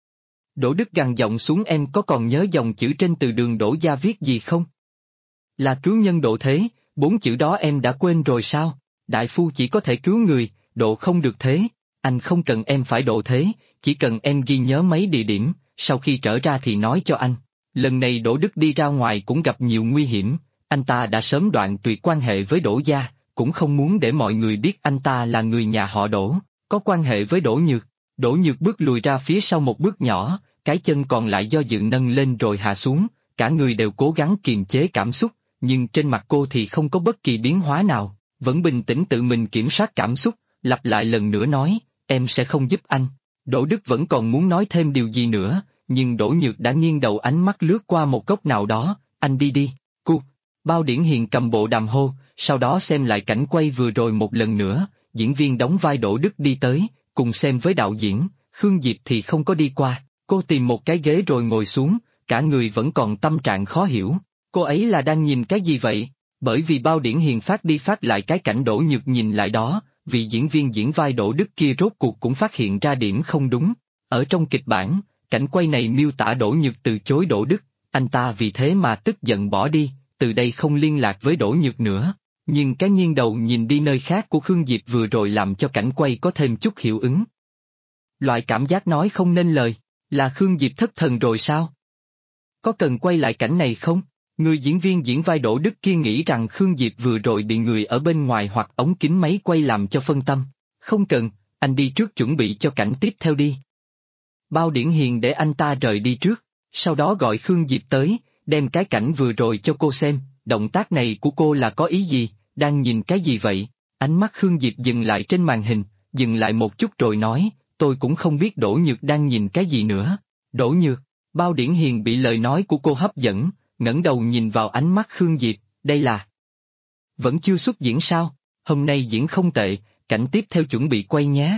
Đỗ Đức gằn giọng xuống em có còn nhớ dòng chữ trên từ đường Đỗ Gia viết gì không? Là cứu nhân độ thế, 4 chữ đó em đã quên rồi sao? Đại phu chỉ có thể cứu người, độ không được thế, anh không cần em phải độ thế, chỉ cần em ghi nhớ mấy địa điểm, sau khi trở ra thì nói cho anh. Lần này Đỗ Đức đi ra ngoài cũng gặp nhiều nguy hiểm, anh ta đã sớm đoạn tuyệt quan hệ với Đỗ Gia, cũng không muốn để mọi người biết anh ta là người nhà họ Đỗ, có quan hệ với Đỗ Nhược. Đỗ Nhược bước lùi ra phía sau một bước nhỏ, cái chân còn lại do dự nâng lên rồi hạ xuống, cả người đều cố gắng kiềm chế cảm xúc, nhưng trên mặt cô thì không có bất kỳ biến hóa nào, vẫn bình tĩnh tự mình kiểm soát cảm xúc, lặp lại lần nữa nói, em sẽ không giúp anh. Đỗ Đức vẫn còn muốn nói thêm điều gì nữa, nhưng Đỗ Nhược đã nghiêng đầu ánh mắt lướt qua một góc nào đó, anh đi đi, cô. Bao Điển Hiền cầm bộ đàm hô, sau đó xem lại cảnh quay vừa rồi một lần nữa, diễn viên đóng vai Đỗ Đức đi tới, cùng xem với đạo diễn, Khương Diệp thì không có đi qua, cô tìm một cái ghế rồi ngồi xuống, cả người vẫn còn tâm trạng khó hiểu, cô ấy là đang nhìn cái gì vậy? Bởi vì Bao Điển Hiền phát đi phát lại cái cảnh Đỗ Nhược nhìn lại đó, vị diễn viên diễn vai Đỗ Đức kia rốt cuộc cũng phát hiện ra điểm không đúng. Ở trong kịch bản, cảnh quay này miêu tả Đỗ Nhược từ chối Đỗ Đức, anh ta vì thế mà tức giận bỏ đi, từ đây không liên lạc với Đỗ Nhược nữa. Nhưng cái nghiêng đầu nhìn đi nơi khác của Khương Diệp vừa rồi làm cho cảnh quay có thêm chút hiệu ứng. Loại cảm giác nói không nên lời, là Khương Diệp thất thần rồi sao? Có cần quay lại cảnh này không? Người diễn viên diễn vai Đỗ Đức kia nghĩ rằng Khương Diệp vừa rồi bị người ở bên ngoài hoặc ống kính máy quay làm cho phân tâm. Không cần, anh đi trước chuẩn bị cho cảnh tiếp theo đi. Bao Điển Hiền để anh ta rời đi trước, sau đó gọi Khương Diệp tới, đem cái cảnh vừa rồi cho cô xem, động tác này của cô là có ý gì, đang nhìn cái gì vậy? Ánh mắt Khương Diệp dừng lại trên màn hình, dừng lại một chút rồi nói, tôi cũng không biết Đỗ Nhược đang nhìn cái gì nữa. Đỗ Nhược, Bao Điển Hiền bị lời nói của cô hấp dẫn, ngẩng đầu nhìn vào ánh mắt Khương Diệp, đây là... Vẫn chưa xuất diễn sao? Hôm nay diễn không tệ, cảnh tiếp theo chuẩn bị quay nhé.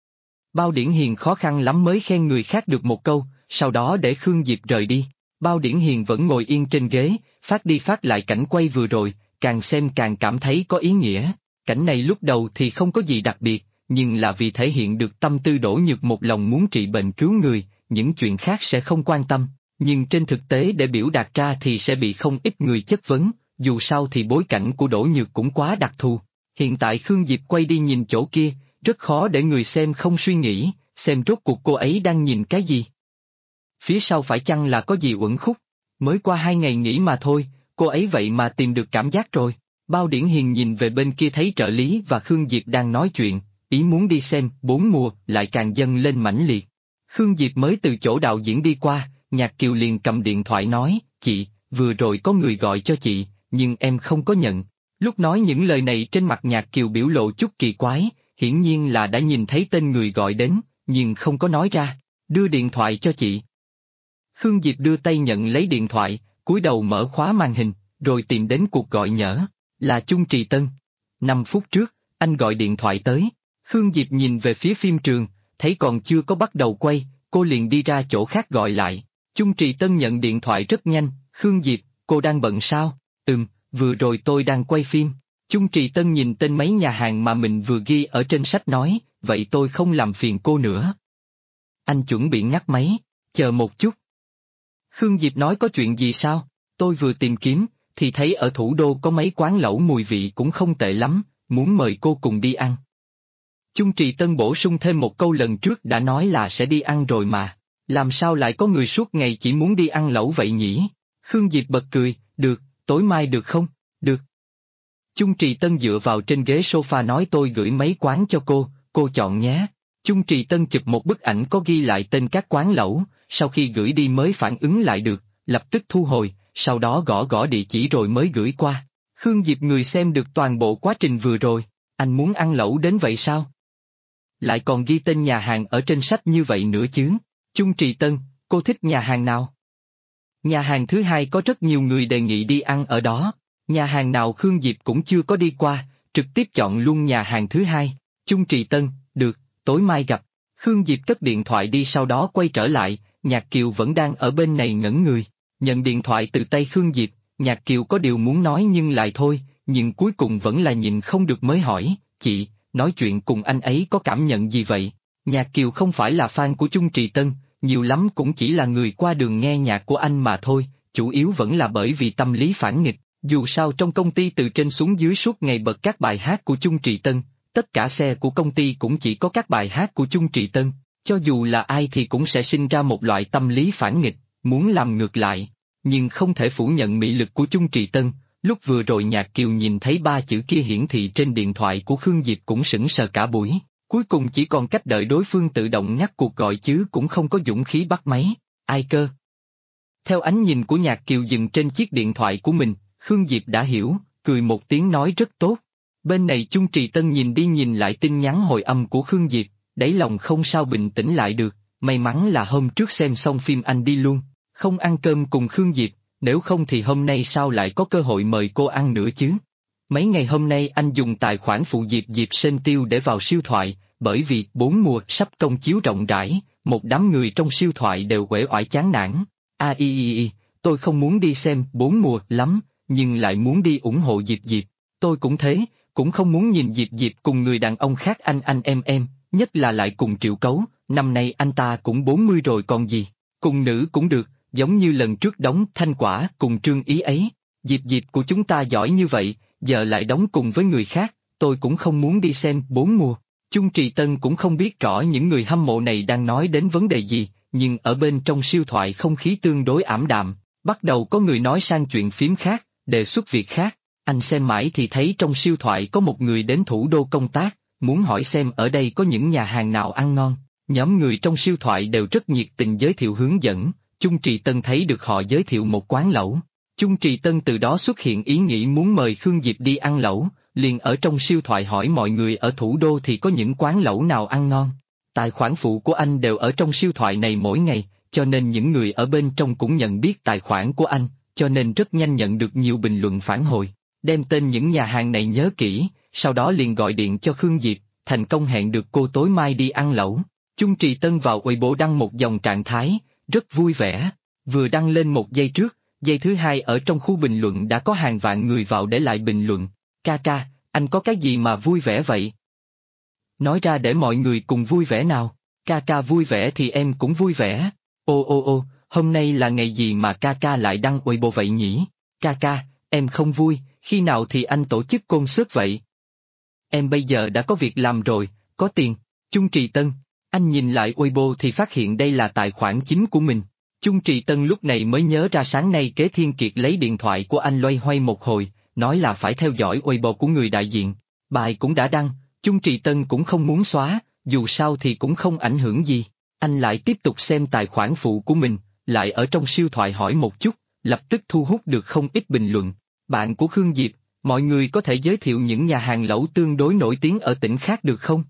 Bao Điển Hiền khó khăn lắm mới khen người khác được một câu, sau đó để Khương Diệp rời đi. Bao Điển Hiền vẫn ngồi yên trên ghế, phát đi phát lại cảnh quay vừa rồi, càng xem càng cảm thấy có ý nghĩa. Cảnh này lúc đầu thì không có gì đặc biệt, nhưng là vì thể hiện được tâm tư Đỗ Nhược một lòng muốn trị bệnh cứu người, những chuyện khác sẽ không quan tâm, nhưng trên thực tế để biểu đạt ra thì sẽ bị không ít người chất vấn, dù sao thì bối cảnh của Đỗ Nhược cũng quá đặc thù. Hiện tại Khương Diệp quay đi nhìn chỗ kia, rất khó để người xem không suy nghĩ, xem rốt cuộc cô ấy đang nhìn cái gì. Phía sau phải chăng là có gì uẩn khúc? Mới qua 2 ngày nghỉ mà thôi, cô ấy vậy mà tìm được cảm giác rồi. Bao Điển Hiền nhìn về bên kia thấy trợ lý và Khương Diệp đang nói chuyện, ý muốn đi xem 4 mùa lại càng dâng lên mãnh liệt. Khương Diệp mới từ chỗ đạo diễn đi qua, Nhạc Kiều liền cầm điện thoại nói, chị, vừa rồi có người gọi cho chị, nhưng em không có nhận. Lúc nói những lời này trên mặt Nhạc Kiều biểu lộ chút kỳ quái, hiển nhiên là đã nhìn thấy tên người gọi đến, nhưng không có nói ra, đưa điện thoại cho chị. Khương Diệp đưa tay nhận lấy điện thoại, cúi đầu mở khóa màn hình, rồi tìm đến cuộc gọi nhỡ, là Chung Trì Tân. 5 phút trước, anh gọi điện thoại tới. Khương Diệp nhìn về phía phim trường, thấy còn chưa có bắt đầu quay, cô liền đi ra chỗ khác gọi lại. Chung Trì Tân nhận điện thoại rất nhanh, Khương Diệp, cô đang bận sao? Vừa rồi tôi đang quay phim. Chung Trì Tân nhìn tên mấy nhà hàng mà mình vừa ghi ở trên sách nói, vậy tôi không làm phiền cô nữa. Anh chuẩn bị ngắt máy, chờ một chút. Khương Diệp nói có chuyện gì sao? Tôi vừa tìm kiếm, thì thấy ở thủ đô có mấy quán lẩu mùi vị cũng không tệ lắm, muốn mời cô cùng đi ăn. Chung Trì Tân bổ sung thêm một câu lần trước đã nói là sẽ đi ăn rồi mà, làm sao lại có người suốt ngày chỉ muốn đi ăn lẩu vậy nhỉ? Khương Diệp bật cười, được, tối mai được không? Được. Chung Trì Tân dựa vào trên ghế sofa nói tôi gửi mấy quán cho cô chọn nhé. Chung Trì Tân chụp một bức ảnh có ghi lại tên các quán lẩu, sau khi gửi đi mới phản ứng lại được, lập tức thu hồi, sau đó gõ địa chỉ rồi mới gửi qua. Khương Diệp người xem được toàn bộ quá trình vừa rồi, anh muốn ăn lẩu đến vậy sao? Lại còn ghi tên nhà hàng ở trên sách như vậy nữa chứ. Chung Trì Tân, cô thích nhà hàng nào? Nhà hàng thứ hai có rất nhiều người đề nghị đi ăn ở đó. Nhà hàng nào Khương Diệp cũng chưa có đi qua, trực tiếp chọn luôn nhà hàng thứ hai. Chung Trì Tân, được, tối mai gặp. Khương Diệp cất điện thoại đi sau đó quay trở lại, Nhạc Kiều vẫn đang ở bên này ngẩn người. Nhận điện thoại từ tay Khương Diệp, Nhạc Kiều có điều muốn nói nhưng lại thôi, nhưng cuối cùng vẫn là nhịn không được mới hỏi, chị, nói chuyện cùng anh ấy có cảm nhận gì vậy? Nhạc Kiều không phải là fan của Chung Trì Tân, nhiều lắm cũng chỉ là người qua đường nghe nhạc của anh mà thôi, chủ yếu vẫn là bởi vì tâm lý phản nghịch. Dù sao trong công ty từ trên xuống dưới suốt ngày bật các bài hát của Chung Trì Tân, tất cả xe của công ty cũng chỉ có các bài hát của Chung Trì Tân, cho dù là ai thì cũng sẽ sinh ra một loại tâm lý phản nghịch, muốn làm ngược lại. Nhưng không thể phủ nhận mỹ lực của Chung Trì Tân, lúc vừa rồi Nhạc Kiều nhìn thấy 3 chữ kia hiển thị trên điện thoại của Khương Diệp cũng sững sờ cả buổi, cuối cùng chỉ còn cách đợi đối phương tự động ngắt cuộc gọi chứ cũng không có dũng khí bắt máy, ai cơ. Theo ánh nhìn của Nhạc Kiều dừng trên chiếc điện thoại của mình, Khương Diệp đã hiểu, cười một tiếng nói rất tốt. Bên này Chung Trì Tân nhìn đi nhìn lại tin nhắn hồi âm của Khương Diệp, đáy lòng không sao bình tĩnh lại được, may mắn là hôm trước xem xong phim anh đi luôn, không ăn cơm cùng Khương Diệp, nếu không thì hôm nay sao lại có cơ hội mời cô ăn nữa chứ. Mấy ngày hôm nay anh dùng tài khoản phụ Diệp Sên Tiêu để vào siêu thoại, bởi vì 4 mùa sắp công chiếu rộng rãi, một đám người trong siêu thoại đều uể oải chán nản. Tôi không muốn đi xem 4 mùa lắm, nhưng lại muốn đi ủng hộ Diệp. Tôi cũng thế, cũng không muốn nhìn Diệp cùng người đàn ông khác anh em, nhất là lại cùng Triệu Cấu, năm nay anh ta cũng 40 rồi còn gì, cùng nữ cũng được, giống như lần trước đóng Thanh Quả cùng Trương Ý ấy, Diệp của chúng ta giỏi như vậy, giờ lại đóng cùng với người khác, tôi cũng không muốn đi xem 4 mùa. Chung Trì Tân cũng không biết rõ những người hâm mộ này đang nói đến vấn đề gì, nhưng ở bên trong siêu thoại không khí tương đối ảm đạm, bắt đầu có người nói sang chuyện phím khác, đề xuất việc khác. Anh xem mãi thì thấy trong siêu thoại có một người đến thủ đô công tác, muốn hỏi xem ở đây có những nhà hàng nào ăn ngon. Nhóm người trong siêu thoại đều rất nhiệt tình giới thiệu hướng dẫn, Chung Trì Tân thấy được họ giới thiệu một quán lẩu. Chung Trì Tân từ đó xuất hiện ý nghĩ muốn mời Khương Diệp đi ăn lẩu, liền ở trong siêu thoại hỏi mọi người ở thủ đô thì có những quán lẩu nào ăn ngon. Tài khoản phụ của anh đều ở trong siêu thoại này mỗi ngày, cho nên những người ở bên trong cũng nhận biết tài khoản của anh, cho nên rất nhanh nhận được nhiều bình luận phản hồi. Đem tên những nhà hàng này nhớ kỹ, sau đó liền gọi điện cho Khương Diệp, thành công hẹn được cô tối mai đi ăn lẩu. Chung Trì Tân vào Weibo đăng một dòng trạng thái, rất vui vẻ, vừa đăng lên một giây trước, giây thứ hai ở trong khu bình luận đã có hàng vạn người vào để lại bình luận. Ca ca, anh có cái gì mà vui vẻ vậy? Nói ra để mọi người cùng vui vẻ nào. Ca ca vui vẻ thì em cũng vui vẻ. Ô, hôm nay là ngày gì mà ca ca lại đăng Weibo vậy nhỉ? Ca ca, em không vui, khi nào thì anh tổ chức concert vậy? Em bây giờ đã có việc làm rồi, có tiền. Chung Trì Tân, anh nhìn lại Weibo thì phát hiện đây là tài khoản chính của mình. Chung Trì Tân lúc này mới nhớ ra sáng nay Kế Thiên Kiệt lấy điện thoại của anh loay hoay một hồi, nói là phải theo dõi Weibo của người đại diện. Bài cũng đã đăng, Chung Trì Tân cũng không muốn xóa, dù sao thì cũng không ảnh hưởng gì. Anh lại tiếp tục xem tài khoản phụ của mình, lại ở trong siêu thoại hỏi một chút, lập tức thu hút được không ít bình luận. Bạn của Khương Diệp, mọi người có thể giới thiệu những nhà hàng lẩu tương đối nổi tiếng ở tỉnh khác được không?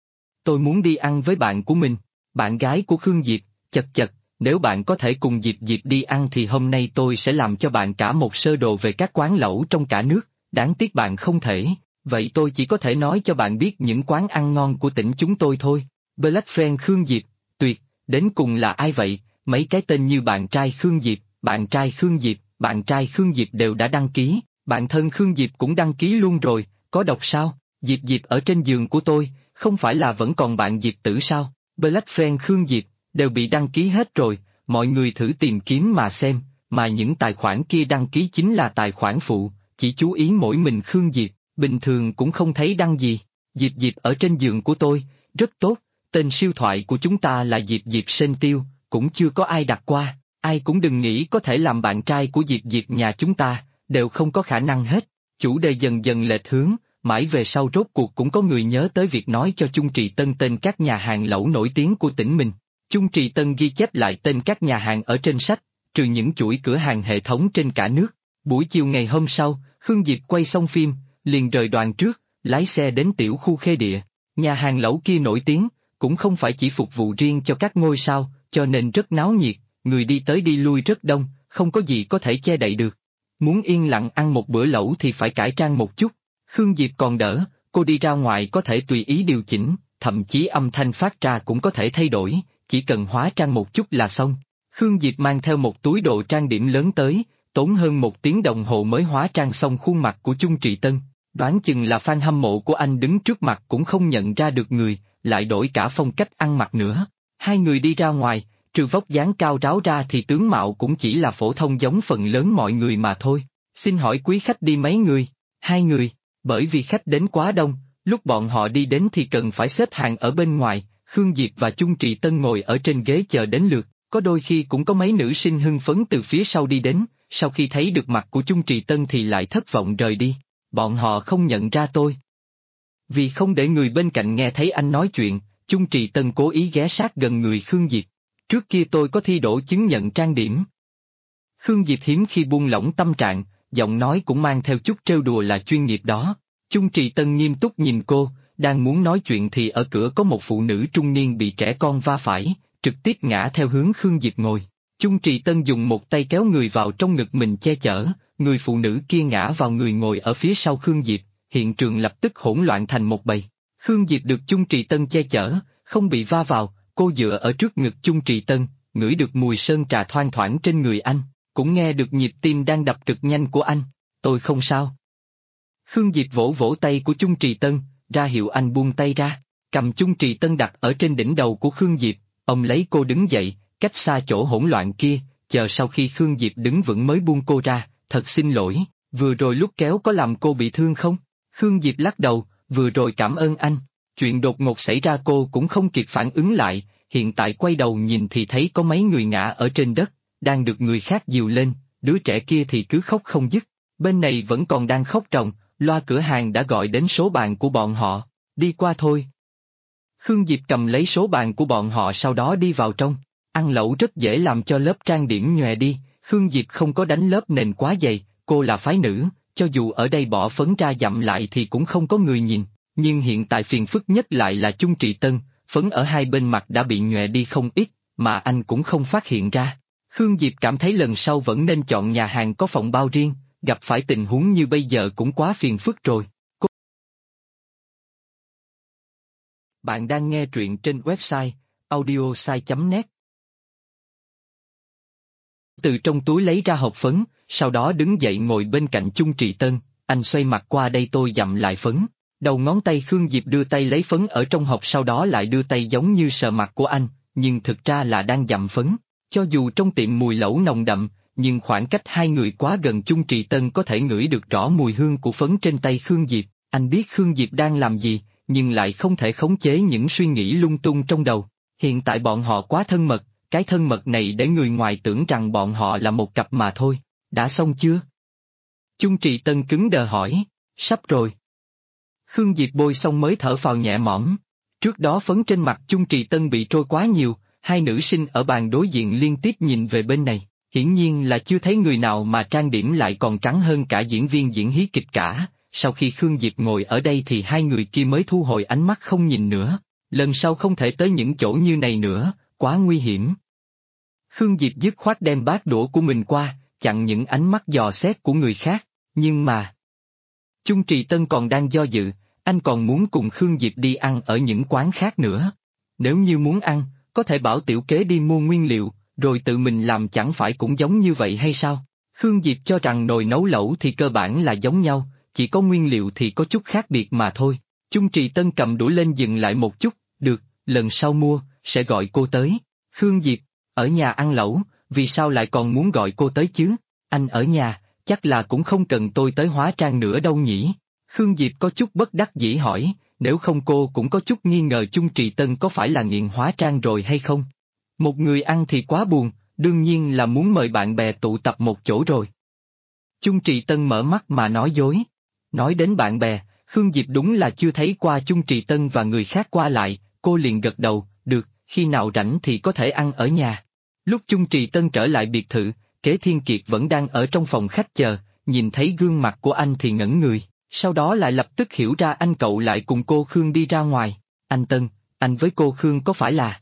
Tôi muốn đi ăn với bạn của mình. Bạn gái của Khương Diệp, chật, nếu bạn có thể cùng Diệp đi ăn thì hôm nay tôi sẽ làm cho bạn cả một sơ đồ về các quán lẩu trong cả nước, đáng tiếc bạn không thể, vậy tôi chỉ có thể nói cho bạn biết những quán ăn ngon của tỉnh chúng tôi thôi. Black Friend Khương Diệp, tuyệt, đến cùng là ai vậy? Mấy cái tên như bạn trai Khương Diệp, bạn trai Khương Diệp, bạn trai Khương Diệp đều đã đăng ký, bạn thân Khương Diệp cũng đăng ký luôn rồi, có độc sao? Diệp ở trên giường của tôi, không phải là vẫn còn bạn Diệp Tử sao? Black Friend Khương Diệp, đều bị đăng ký hết rồi, mọi người thử tìm kiếm mà xem, mà những tài khoản kia đăng ký chính là tài khoản phụ, chỉ chú ý mỗi mình Khương Diệp, bình thường cũng không thấy đăng gì. Diệp ở trên giường của tôi, rất tốt, tên siêu thoại của chúng ta là Diệp Sên Tiêu, cũng chưa có ai đặt qua, ai cũng đừng nghĩ có thể làm bạn trai của Diệp nhà chúng ta, đều không có khả năng hết. Chủ đề dần dần lệch hướng, mãi về sau rốt cuộc cũng có người nhớ tới việc nói cho Chung Trì Tân tên các nhà hàng lẩu nổi tiếng của tỉnh mình. Chung Trì Tân ghi chép lại tên các nhà hàng ở trên sách, trừ những chuỗi cửa hàng hệ thống trên cả nước. Buổi chiều ngày hôm sau, Khương Diệp quay xong phim, liền rời đoàn trước, lái xe đến tiểu khu Khê Địa. Nhà hàng lẩu kia nổi tiếng, cũng không phải chỉ phục vụ riêng cho các ngôi sao, cho nên rất náo nhiệt, người đi tới đi lui rất đông, không có gì có thể che đậy được. Muốn yên lặng ăn một bữa lẩu thì phải cải trang một chút. Khương Diệp còn đỡ, cô đi ra ngoài có thể tùy ý điều chỉnh, thậm chí âm thanh phát ra cũng có thể thay đổi, chỉ cần hóa trang một chút là xong. Khương Diệp mang theo một túi đồ trang điểm lớn tới, tốn hơn 1 tiếng đồng hồ mới hóa trang xong khuôn mặt của Chung Trì Tân. Đoán chừng là fan hâm mộ của anh đứng trước mặt cũng không nhận ra được người, lại đổi cả phong cách ăn mặc nữa. Hai người đi ra ngoài, trừ vóc dáng cao ráo ra thì tướng mạo cũng chỉ là phổ thông giống phần lớn mọi người mà thôi. Xin hỏi quý khách đi mấy người? 2 người, bởi vì khách đến quá đông, lúc bọn họ đi đến thì cần phải xếp hàng ở bên ngoài, Khương Diệp và Chung Trì Tân ngồi ở trên ghế chờ đến lượt, có đôi khi cũng có mấy nữ sinh hưng phấn từ phía sau đi đến, sau khi thấy được mặt của Chung Trì Tân thì lại thất vọng rời đi, bọn họ không nhận ra tôi. Vì không để người bên cạnh nghe thấy anh nói chuyện, Chung Trì Tân cố ý ghé sát gần người Khương Diệp. Trước kia tôi có thi đỗ chứng nhận trang điểm. Khương Diệp hiếm khi buông lỏng tâm trạng, giọng nói cũng mang theo chút trêu đùa là chuyên nghiệp đó. Chung Trì Tân nghiêm túc nhìn cô, đang muốn nói chuyện thì ở cửa có một phụ nữ trung niên bị trẻ con va phải, trực tiếp ngã theo hướng Khương Diệp ngồi. Chung Trì Tân dùng một tay kéo người vào trong ngực mình che chở, người phụ nữ kia ngã vào người ngồi ở phía sau Khương Diệp, hiện trường lập tức hỗn loạn thành một bầy. Khương Diệp được Chung Trì Tân che chở, không bị va vào, cô dựa ở trước ngực Chung Trì Tân, ngửi được mùi sơn trà thoang thoảng trên người anh, cũng nghe được nhịp tim đang đập cực nhanh của anh. Tôi không sao. Khương Diệp vỗ vỗ tay của Chung Trì Tân, ra hiệu anh buông tay ra, cầm Chung Trì Tân đặt ở trên đỉnh đầu của Khương Diệp, ông lấy cô đứng dậy, cách xa chỗ hỗn loạn kia, chờ sau khi Khương Diệp đứng vững mới buông cô ra, thật xin lỗi, vừa rồi lúc kéo có làm cô bị thương không? Khương Diệp lắc đầu, vừa rồi cảm ơn anh, chuyện đột ngột xảy ra cô cũng không kịp phản ứng lại, hiện tại quay đầu nhìn thì thấy có mấy người ngã ở trên đất, đang được người khác dìu lên, đứa trẻ kia thì cứ khóc không dứt, bên này vẫn còn đang khóc ròng, loa cửa hàng đã gọi đến số bàn của bọn họ, đi qua thôi. Khương Diệp cầm lấy số bàn của bọn họ sau đó đi vào trong, ăn lẩu rất dễ làm cho lớp trang điểm nhòe đi, Khương Diệp không có đánh lớp nền quá dày, cô là phái nữ, cho dù ở đây bỏ phấn ra dặm lại thì cũng không có người nhìn, nhưng hiện tại phiền phức nhất lại là Chung Trì Tân, phấn ở hai bên mặt đã bị nhòe đi không ít, mà anh cũng không phát hiện ra. Khương Diệp cảm thấy lần sau vẫn nên chọn nhà hàng có phòng bao riêng, gặp phải tình huống như bây giờ cũng quá phiền phức rồi. Bạn đang nghe truyện trên website audiosai.net. Từ trong túi lấy ra hộp phấn, sau đó đứng dậy ngồi bên cạnh Chung Trì Tân, anh xoay mặt qua đây tôi dặm lại phấn. Đầu ngón tay Khương Diệp đưa tay lấy phấn ở trong hộp sau đó lại đưa tay giống như sờ mặt của anh, nhưng thực ra là đang dặm phấn. Cho dù trong tiệm mùi lẩu nồng đậm, nhưng khoảng cách hai người quá gần Chung Trì Tân có thể ngửi được rõ mùi hương của phấn trên tay Khương Diệp. Anh biết Khương Diệp đang làm gì, nhưng lại không thể khống chế những suy nghĩ lung tung trong đầu. Hiện tại bọn họ quá thân mật, cái thân mật này để người ngoài tưởng rằng bọn họ là một cặp mà thôi. Đã xong chưa? Chung Trì Tân cứng đờ hỏi. Sắp rồi. Khương Diệp bôi xong mới thở phào nhẹ nhõm. Trước đó phấn trên mặt Chung Trì Tân bị trôi quá nhiều, hai nữ sinh ở bàn đối diện liên tiếp nhìn về bên này. Hiển nhiên là chưa thấy người nào mà trang điểm lại còn trắng hơn cả diễn viên diễn hí kịch cả. Sau khi Khương Diệp ngồi ở đây thì hai người kia mới thu hồi ánh mắt không nhìn nữa. Lần sau không thể tới những chỗ như này nữa, quá nguy hiểm. Khương Diệp dứt khoát đem bát đũa của mình qua, chặn những ánh mắt dò xét của người khác, nhưng mà... Chung Trì Tân còn đang do dự, anh còn muốn cùng Khương Diệp đi ăn ở những quán khác nữa. Nếu như muốn ăn, có thể bảo tiểu kế đi mua nguyên liệu, rồi tự mình làm chẳng phải cũng giống như vậy hay sao? Khương Diệp cho rằng nồi nấu lẩu thì cơ bản là giống nhau, chỉ có nguyên liệu thì có chút khác biệt mà thôi. Chung Trì Tân cầm đũa lên dừng lại một chút, được, lần sau mua, sẽ gọi cô tới. Khương Diệp, ở nhà ăn lẩu, vì sao lại còn muốn gọi cô tới chứ? Anh ở nhà, chắc là cũng không cần tôi tới hóa trang nữa đâu nhỉ? Khương Diệp có chút bất đắc dĩ hỏi, nếu không cô cũng có chút nghi ngờ Chung Trì Tân có phải là nghiện hóa trang rồi hay không? Một người ăn thì quá buồn, đương nhiên là muốn mời bạn bè tụ tập một chỗ rồi. Chung Trì Tân mở mắt mà nói dối. Nói đến bạn bè, Khương Diệp đúng là chưa thấy qua Chung Trì Tân và người khác qua lại, cô liền gật đầu, được, khi nào rảnh thì có thể ăn ở nhà. Lúc Chung Trì Tân trở lại biệt thự, Kế Thiên Kiệt vẫn đang ở trong phòng khách chờ, nhìn thấy gương mặt của anh thì ngẩn người, sau đó lại lập tức hiểu ra anh cậu lại cùng cô Khương đi ra ngoài. Anh Tân, anh với cô Khương có phải là...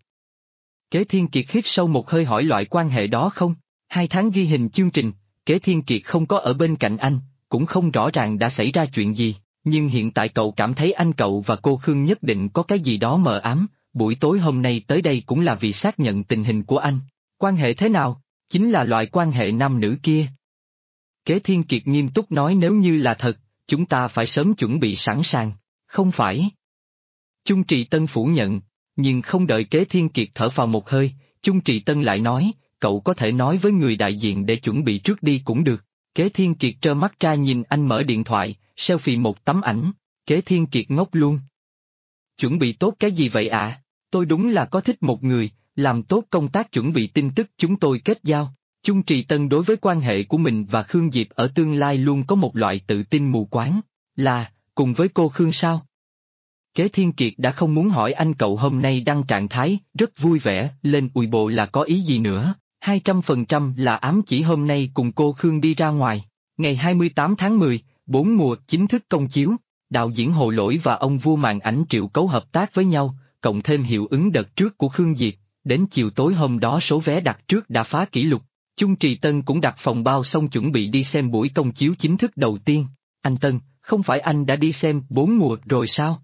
Kế Thiên Kiệt hít sâu một hơi hỏi loại quan hệ đó không? 2 tháng ghi hình chương trình, Kế Thiên Kiệt không có ở bên cạnh anh, cũng không rõ ràng đã xảy ra chuyện gì, nhưng hiện tại cậu cảm thấy anh cậu và cô Khương nhất định có cái gì đó mờ ám, buổi tối hôm nay tới đây cũng là vì xác nhận tình hình của anh. Quan hệ thế nào? Chính là loại quan hệ nam nữ kia. Kế Thiên Kiệt nghiêm túc nói nếu như là thật, chúng ta phải sớm chuẩn bị sẵn sàng, không phải? Chung Trì Tân phủ nhận, nhưng không đợi Kế Thiên Kiệt thở phào một hơi, Chung Trì Tân lại nói, cậu có thể nói với người đại diện để chuẩn bị trước đi cũng được. Kế Thiên Kiệt trơ mắt ra nhìn anh mở điện thoại, selfie một tấm ảnh, Kế Thiên Kiệt ngốc luôn. Chuẩn bị tốt cái gì vậy ạ? Tôi đúng là có thích một người, làm tốt công tác chuẩn bị tin tức chúng tôi kết giao. Chung Trì Tân đối với quan hệ của mình và Khương Diệp ở tương lai luôn có một loại tự tin mù quáng, là, cùng với cô Khương sao? Kế Thiên Kiệt đã không muốn hỏi anh cậu hôm nay đăng trạng thái, rất vui vẻ, lên Weibo là có ý gì nữa, 200% là ám chỉ hôm nay cùng cô Khương đi ra ngoài. Ngày 28 tháng 10, 4 mùa chính thức công chiếu, đạo diễn Hồ Lỗi và ông vua màn ảnh Triệu Cấu hợp tác với nhau, cộng thêm hiệu ứng đợt trước của Khương Diệp, đến chiều tối hôm đó số vé đặt trước đã phá kỷ lục. Chung Trì Tân cũng đặt phòng bao xong chuẩn bị đi xem buổi công chiếu chính thức đầu tiên. Anh Tân, không phải anh đã đi xem 4 mùa rồi sao?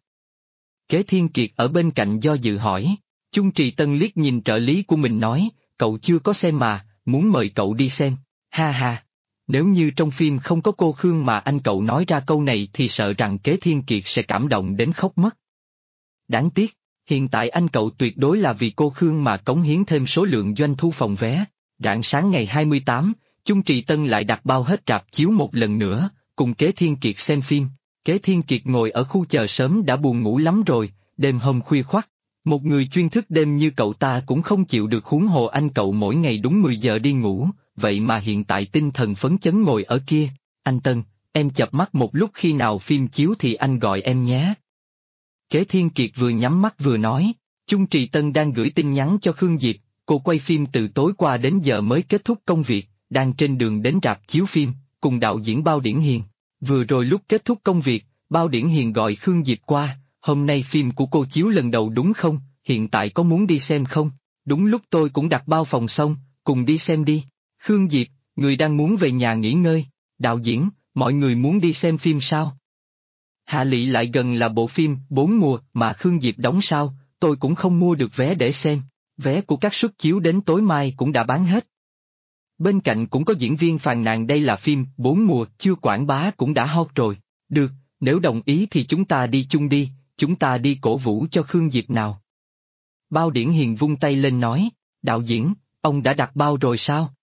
Kế Thiên Kiệt ở bên cạnh do dự hỏi. Chung Trì Tân liếc nhìn trợ lý của mình nói, cậu chưa có xem mà, muốn mời cậu đi xem. Ha ha, nếu như trong phim không có cô Khương mà anh cậu nói ra câu này thì sợ rằng Kế Thiên Kiệt sẽ cảm động đến khóc mất. Đáng tiếc, hiện tại anh cậu tuyệt đối là vì cô Khương mà cống hiến thêm số lượng doanh thu phòng vé. Rạng sáng ngày 28, Chung Trì Tân lại đặt bao hết rạp chiếu một lần nữa, cùng Kế Thiên Kiệt xem phim. Kế Thiên Kiệt ngồi ở khu chờ sớm đã buồn ngủ lắm rồi, đêm hôm khuya khoắt. Một người chuyên thức đêm như cậu ta cũng không chịu được huống hồ anh cậu mỗi ngày đúng 10 giờ đi ngủ, vậy mà hiện tại tinh thần phấn chấn ngồi ở kia. Anh Tân, em chợp mắt một lúc khi nào phim chiếu thì anh gọi em nhé. Kế Thiên Kiệt vừa nhắm mắt vừa nói, Chung Trì Tân đang gửi tin nhắn cho Khương Diệp, cô quay phim từ tối qua đến giờ mới kết thúc công việc, đang trên đường đến rạp chiếu phim, cùng đạo diễn Bao Điển Hiền. Vừa rồi lúc kết thúc công việc, Bao Điển Hiền gọi Khương Diệp qua, hôm nay phim của cô chiếu lần đầu đúng không? hiện tại có muốn đi xem không? Đúng lúc tôi cũng đặt bao phòng xong, cùng đi xem đi. Khương Diệp, người đang muốn về nhà nghỉ ngơi. Đạo diễn, mọi người muốn đi xem phim sao? Hạ Lị lại gần là bộ phim 4 mùa mà Khương Diệp đóng sao, tôi cũng không mua được vé để xem. Vé của các suất chiếu đến tối mai cũng đã bán hết. Bên cạnh cũng có diễn viên phàn nàn đây là phim 4 mùa, chưa quảng bá cũng đã hot rồi. Được, nếu đồng ý thì chúng ta đi chung đi, chúng ta đi cổ vũ cho Khương Diệp nào. Bao Điển Hiền vung tay lên nói, đạo diễn, ông đã đặt bao rồi sao?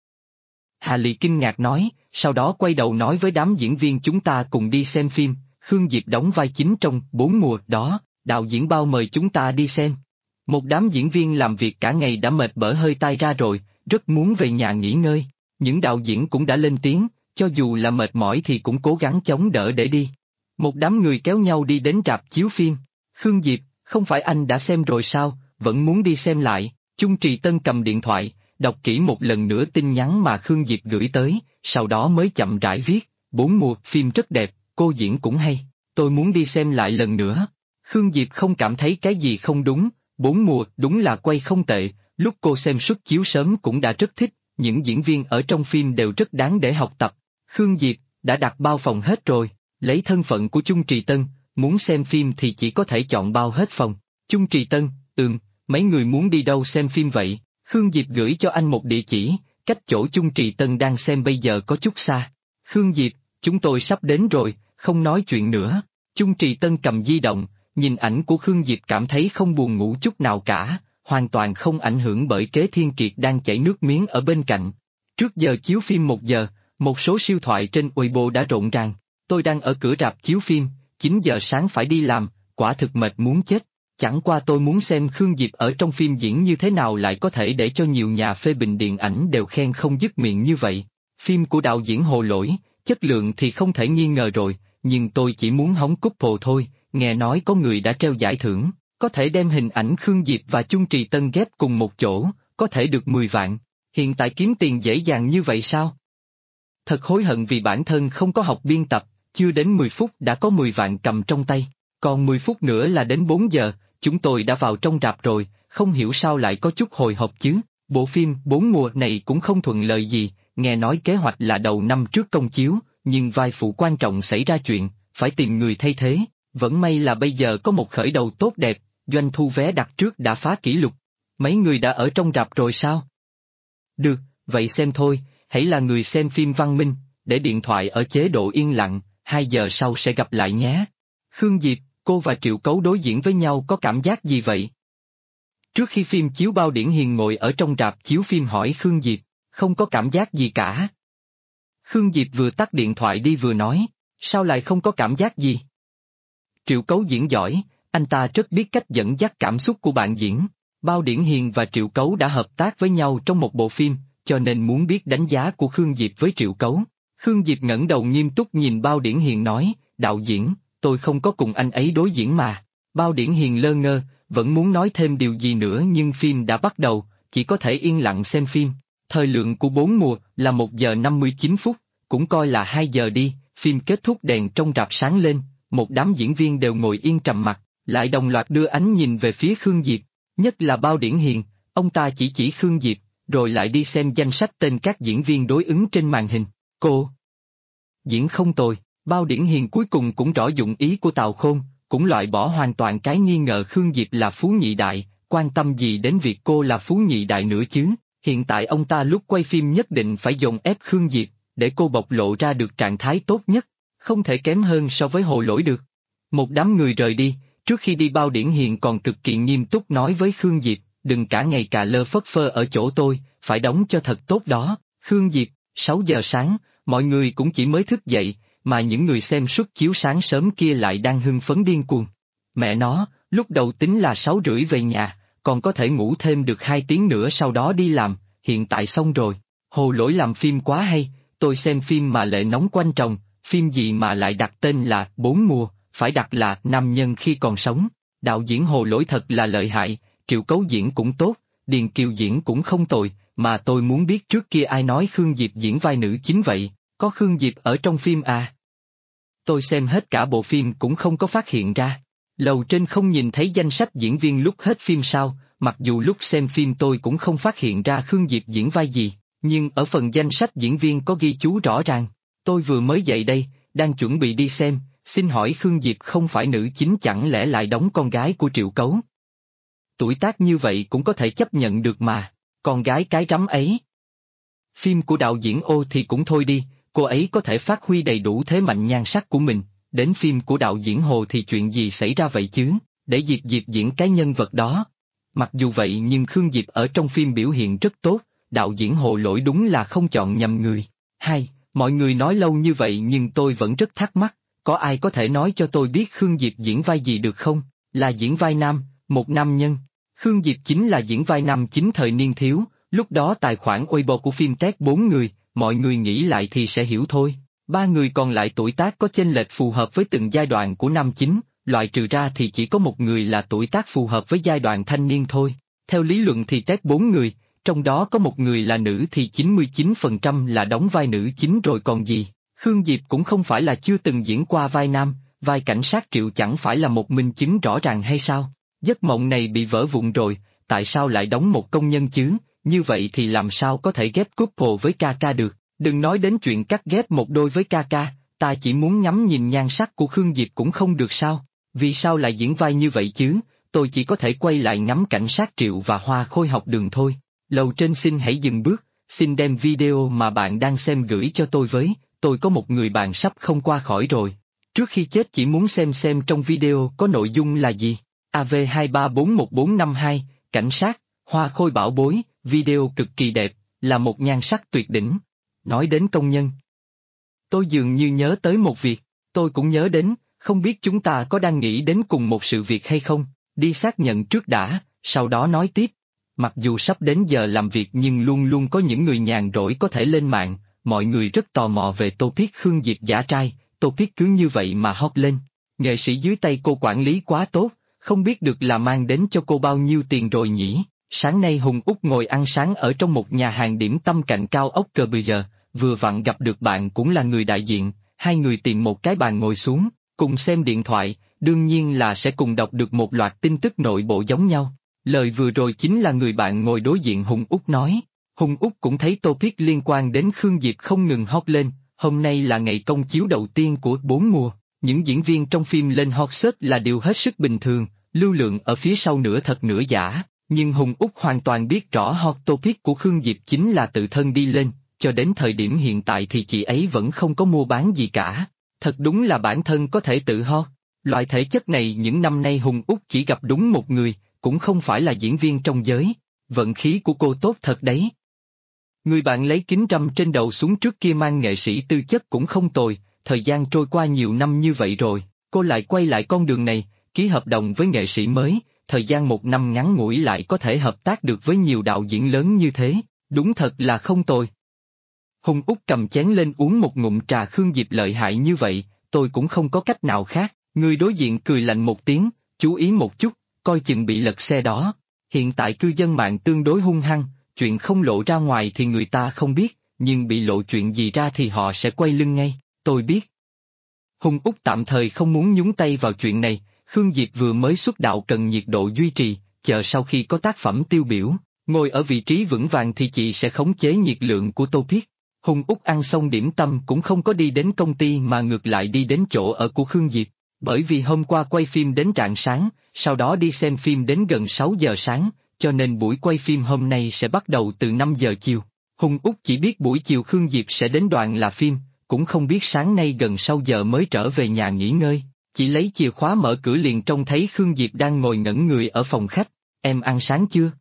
Hà Lị kinh ngạc nói, sau đó quay đầu nói với đám diễn viên chúng ta cùng đi xem phim, Khương Diệp đóng vai chính trong 4 mùa đó, đạo diễn bao mời chúng ta đi xem. Một đám diễn viên làm việc cả ngày đã mệt bở hơi tai ra rồi, rất muốn về nhà nghỉ ngơi. Những đạo diễn cũng đã lên tiếng, cho dù là mệt mỏi thì cũng cố gắng chống đỡ để đi. Một đám người kéo nhau đi đến rạp chiếu phim. Khương Diệp, không phải anh đã xem rồi sao, vẫn muốn đi xem lại. Chung Trì Tân cầm điện thoại, đọc kỹ một lần nữa tin nhắn mà Khương Diệp gửi tới, sau đó mới chậm rãi viết, 4 mùa, phim rất đẹp, cô diễn cũng hay, tôi muốn đi xem lại lần nữa. Khương Diệp không cảm thấy cái gì không đúng, 4 mùa đúng là quay không tệ, lúc cô xem suất chiếu sớm cũng đã rất thích, những diễn viên ở trong phim đều rất đáng để học tập. Khương Diệp, đã đặt bao phòng hết rồi, lấy thân phận của Chung Trì Tân, muốn xem phim thì chỉ có thể chọn bao hết phòng. Chung Trì Tân, mấy người muốn đi đâu xem phim vậy? Khương Diệp gửi cho anh một địa chỉ, cách chỗ Chung Trì Tân đang xem bây giờ có chút xa. Khương Diệp, chúng tôi sắp đến rồi, không nói chuyện nữa. Chung Trì Tân cầm di động, nhìn ảnh của Khương Diệp cảm thấy không buồn ngủ chút nào cả, hoàn toàn không ảnh hưởng bởi Kế Thiên Kiệt đang chảy nước miếng ở bên cạnh. Trước giờ chiếu phim 1 giờ, một số siêu thoại trên Weibo đã rộn ràng, tôi đang ở cửa rạp chiếu phim, 9 giờ sáng phải đi làm, quả thực mệt muốn chết. Chẳng qua tôi muốn xem Khương Diệp ở trong phim diễn như thế nào lại có thể để cho nhiều nhà phê bình điện ảnh đều khen không dứt miệng như vậy. Phim của đạo diễn Hồ Lỗi, chất lượng thì không thể nghi ngờ rồi, nhưng tôi chỉ muốn hóng couple thôi, nghe nói có người đã treo giải thưởng, có thể đem hình ảnh Khương Diệp và Chung Trì Tân ghép cùng một chỗ, có thể được 10 vạn. Hiện tại kiếm tiền dễ dàng như vậy sao? Thật hối hận vì bản thân không có học biên tập, chưa đến 10 phút đã có 10 vạn cầm trong tay, còn 10 phút nữa là đến 4 giờ. Chúng tôi đã vào trong rạp rồi, không hiểu sao lại có chút hồi hộp chứ. Bộ phim 4 mùa này cũng không thuận lợi gì, nghe nói kế hoạch là đầu năm trước công chiếu, nhưng vai phụ quan trọng xảy ra chuyện, phải tìm người thay thế. Vẫn may là bây giờ có một khởi đầu tốt đẹp, doanh thu vé đặt trước đã phá kỷ lục. Mấy người đã ở trong rạp rồi sao? Được, vậy xem thôi, hãy là người xem phim văn minh, để điện thoại ở chế độ yên lặng, 2 giờ sau sẽ gặp lại nhé. Khương Diệp, cô và Triệu Cấu đối diễn với nhau có cảm giác gì vậy? Trước khi phim chiếu Bao Điển Hiền ngồi ở trong rạp chiếu phim hỏi Khương Diệp, không có cảm giác gì cả. Khương Diệp vừa tắt điện thoại đi vừa nói, sao lại không có cảm giác gì? Triệu Cấu diễn giỏi, anh ta rất biết cách dẫn dắt cảm xúc của bạn diễn. Bao Điển Hiền và Triệu Cấu đã hợp tác với nhau trong một bộ phim, cho nên muốn biết đánh giá của Khương Diệp với Triệu Cấu. Khương Diệp ngẩng đầu nghiêm túc nhìn Bao Điển Hiền nói, đạo diễn, tôi không có cùng anh ấy đối diễn mà. Bao Điển Hiền lơ ngơ, vẫn muốn nói thêm điều gì nữa nhưng phim đã bắt đầu, chỉ có thể yên lặng xem phim. Thời lượng của 4 mùa là 1 giờ 59 phút, cũng coi là 2 giờ đi, phim kết thúc đèn trong rạp sáng lên, một đám diễn viên đều ngồi yên trầm mặc, lại đồng loạt đưa ánh nhìn về phía Khương Diệp, nhất là Bao Điển Hiền, ông ta chỉ Khương Diệp, rồi lại đi xem danh sách tên các diễn viên đối ứng trên màn hình. Cô diễn không tồi. Bao Điển Hiền cuối cùng cũng rõ dụng ý của Tào Khôn, cũng loại bỏ hoàn toàn cái nghi ngờ Khương Diệp là phú nhị đại, quan tâm gì đến việc cô là phú nhị đại nữa chứ. Hiện tại ông ta lúc quay phim nhất định phải dồn ép Khương Diệp, để cô bộc lộ ra được trạng thái tốt nhất, không thể kém hơn so với Hồ Lỗi được. Một đám người rời đi, trước khi đi Bao Điển Hiền còn cực kỳ nghiêm túc nói với Khương Diệp, đừng cả ngày cà lơ phất phơ ở chỗ tôi, phải đóng cho thật tốt đó. Khương Diệp, 6 giờ sáng, mọi người cũng chỉ mới thức dậy, mà những người xem suất chiếu sáng sớm kia lại đang hưng phấn điên cuồng. Mẹ nó, lúc đầu tính là 6:30 về nhà, còn có thể ngủ thêm được 2 tiếng nữa sau đó đi làm, hiện tại xong rồi. Hồ Lỗi làm phim quá hay, tôi xem phim mà lệ nóng quanh tròng, phim gì mà lại đặt tên là 4 mùa, phải đặt là Nam Nhân Khi Còn Sống. Đạo diễn Hồ Lỗi thật là lợi hại, Triệu Cấu diễn cũng tốt, Điền Kiều diễn cũng không tồi, mà tôi muốn biết trước kia ai nói Khương Diệp diễn vai nữ chính vậy, có Khương Diệp ở trong phim à? Tôi xem hết cả bộ phim cũng không có phát hiện ra. Lầu trên không nhìn thấy danh sách diễn viên lúc hết phim sao, mặc dù lúc xem phim tôi cũng không phát hiện ra Khương Diệp diễn vai gì, nhưng ở phần danh sách diễn viên có ghi chú rõ ràng. Tôi vừa mới dậy đây, đang chuẩn bị đi xem, xin hỏi Khương Diệp không phải nữ chính chẳng lẽ lại đóng con gái của Triệu Cấu? Tuổi tác như vậy cũng có thể chấp nhận được mà, con gái cái rắm ấy. Phim của đạo diễn Ô thì cũng thôi đi, cô ấy có thể phát huy đầy đủ thế mạnh nhan sắc của mình, đến phim của đạo diễn Hồ thì chuyện gì xảy ra vậy chứ, để Diệp diễn cái nhân vật đó. Mặc dù vậy nhưng Khương Diệp ở trong phim biểu hiện rất tốt, đạo diễn Hồ lỗi đúng là không chọn nhầm người. Mọi người nói lâu như vậy nhưng tôi vẫn rất thắc mắc, có ai có thể nói cho tôi biết Khương Diệp diễn vai gì được không? Là diễn vai nam, một nam nhân. Khương Diệp chính là diễn vai nam chính thời niên thiếu, lúc đó tài khoản Weibo của phim tét 4 người, mọi người nghĩ lại thì sẽ hiểu thôi. 3 người còn lại tuổi tác có chênh lệch phù hợp với từng giai đoạn của nam chính, loại trừ ra thì chỉ có một người là tuổi tác phù hợp với giai đoạn thanh niên thôi. Theo lý luận thì test 4 người, trong đó có một người là nữ thì 99% là đóng vai nữ chính rồi còn gì. Khương Diệp cũng không phải là chưa từng diễn qua vai nam, vai cảnh sát Triệu chẳng phải là một minh chứng rõ ràng hay sao? Giấc mộng này bị vỡ vụn rồi, tại sao lại đóng một công nhân chứ? Như vậy thì làm sao có thể ghép couple với Kaka được? Đừng nói đến chuyện cắt ghép một đôi với Kaka, ta chỉ muốn ngắm nhìn nhan sắc của Khương Diệp cũng không được sao? Vì sao lại diễn vai như vậy chứ? Tôi chỉ có thể quay lại ngắm cảnh sát Triệu và Hoa Khôi học đường thôi. Lầu trên xin hãy dừng bước, xin đem video mà bạn đang xem gửi cho tôi với, tôi có một người bạn sắp không qua khỏi rồi. Trước khi chết chỉ muốn xem trong video có nội dung là gì. AV234142, cảnh sát, Hoa Khôi bảo bối, video cực kỳ đẹp, là một nhan sắc tuyệt đỉnh. Nói đến công nhân, tôi dường như nhớ tới một việc, tôi cũng nhớ đến, không biết chúng ta có đang nghĩ đến cùng một sự việc hay không, đi xác nhận trước đã, sau đó nói tiếp. Mặc dù sắp đến giờ làm việc nhưng luôn luôn có những người nhàn rỗi có thể lên mạng, mọi người rất tò mò về topic Khương Diệp giả trai, topic cứ như vậy mà hot lên. Nghệ sĩ dưới tay cô quản lý quá tốt, không biết được là mang đến cho cô bao nhiêu tiền rồi nhỉ. Sáng nay Hùng Úc ngồi ăn sáng ở trong một nhà hàng điểm tâm cạnh cao ốc cờ bờ giờ, vừa vặn gặp được bạn cũng là người đại diện, hai người tìm một cái bàn ngồi xuống, cùng xem điện thoại, đương nhiên là sẽ cùng đọc được một loạt tin tức nội bộ giống nhau. Lời vừa rồi chính là người bạn ngồi đối diện Hùng Úc nói. Hùng Úc cũng thấy topic liên quan đến Khương Diệp không ngừng hot lên, hôm nay là ngày công chiếu đầu tiên của 4 mùa, những diễn viên trong phim lên hot search là điều hết sức bình thường, lưu lượng ở phía sau nửa thật nửa giả, nhưng Hùng Úc hoàn toàn biết rõ hot topic của Khương Diệp chính là tự thân đi lên, cho đến thời điểm hiện tại thì chị ấy vẫn không có mua bán gì cả, thật đúng là bản thân có thể tự hot. Loại thể chất này những năm nay Hùng Úc chỉ gặp đúng một người, cũng không phải là diễn viên trong giới, vận khí của cô tốt thật đấy. Người bạn lấy kính râm trên đầu xuống trước kia mang nghệ sĩ tư chất cũng không tồi, thời gian trôi qua nhiều năm như vậy rồi, cô lại quay lại con đường này, ký hợp đồng với nghệ sĩ mới, thời gian 1 năm ngắn ngủi lại có thể hợp tác được với nhiều đạo diễn lớn như thế, đúng thật là không tồi. Hùng Úc cầm chén lên uống một ngụm trà. Khương Diệp lợi hại như vậy, tôi cũng không có cách nào khác, người đối diện cười lạnh một tiếng, chú ý một chút, coi chừng bị lật xe đó. Hiện tại cư dân mạng tương đối hung hăng, chuyện không lộ ra ngoài thì người ta không biết, nhưng bị lộ chuyện gì ra thì họ sẽ quay lưng ngay, tôi biết. Hùng Úc tạm thời không muốn nhúng tay vào chuyện này, Khương Diệp vừa mới xuất đạo cần nhiệt độ duy trì, chờ sau khi có tác phẩm tiêu biểu, ngồi ở vị trí vững vàng thì chị sẽ khống chế nhiệt lượng của topic. Hùng Úc ăn xong điểm tâm cũng không có đi đến công ty mà ngược lại đi đến chỗ ở của Khương Diệp, bởi vì hôm qua quay phim đến rạng sáng, sau đó đi xem phim đến gần 6 giờ sáng, cho nên buổi quay phim hôm nay sẽ bắt đầu từ 5 giờ chiều. Hùng Úc chỉ biết buổi chiều Khương Diệp sẽ đến đoàn là phim, cũng không biết sáng nay gần 6 giờ mới trở về nhà nghỉ ngơi, chỉ lấy chìa khóa mở cửa liền trông thấy Khương Diệp đang ngồi ngẩn người ở phòng khách. Em ăn sáng chưa?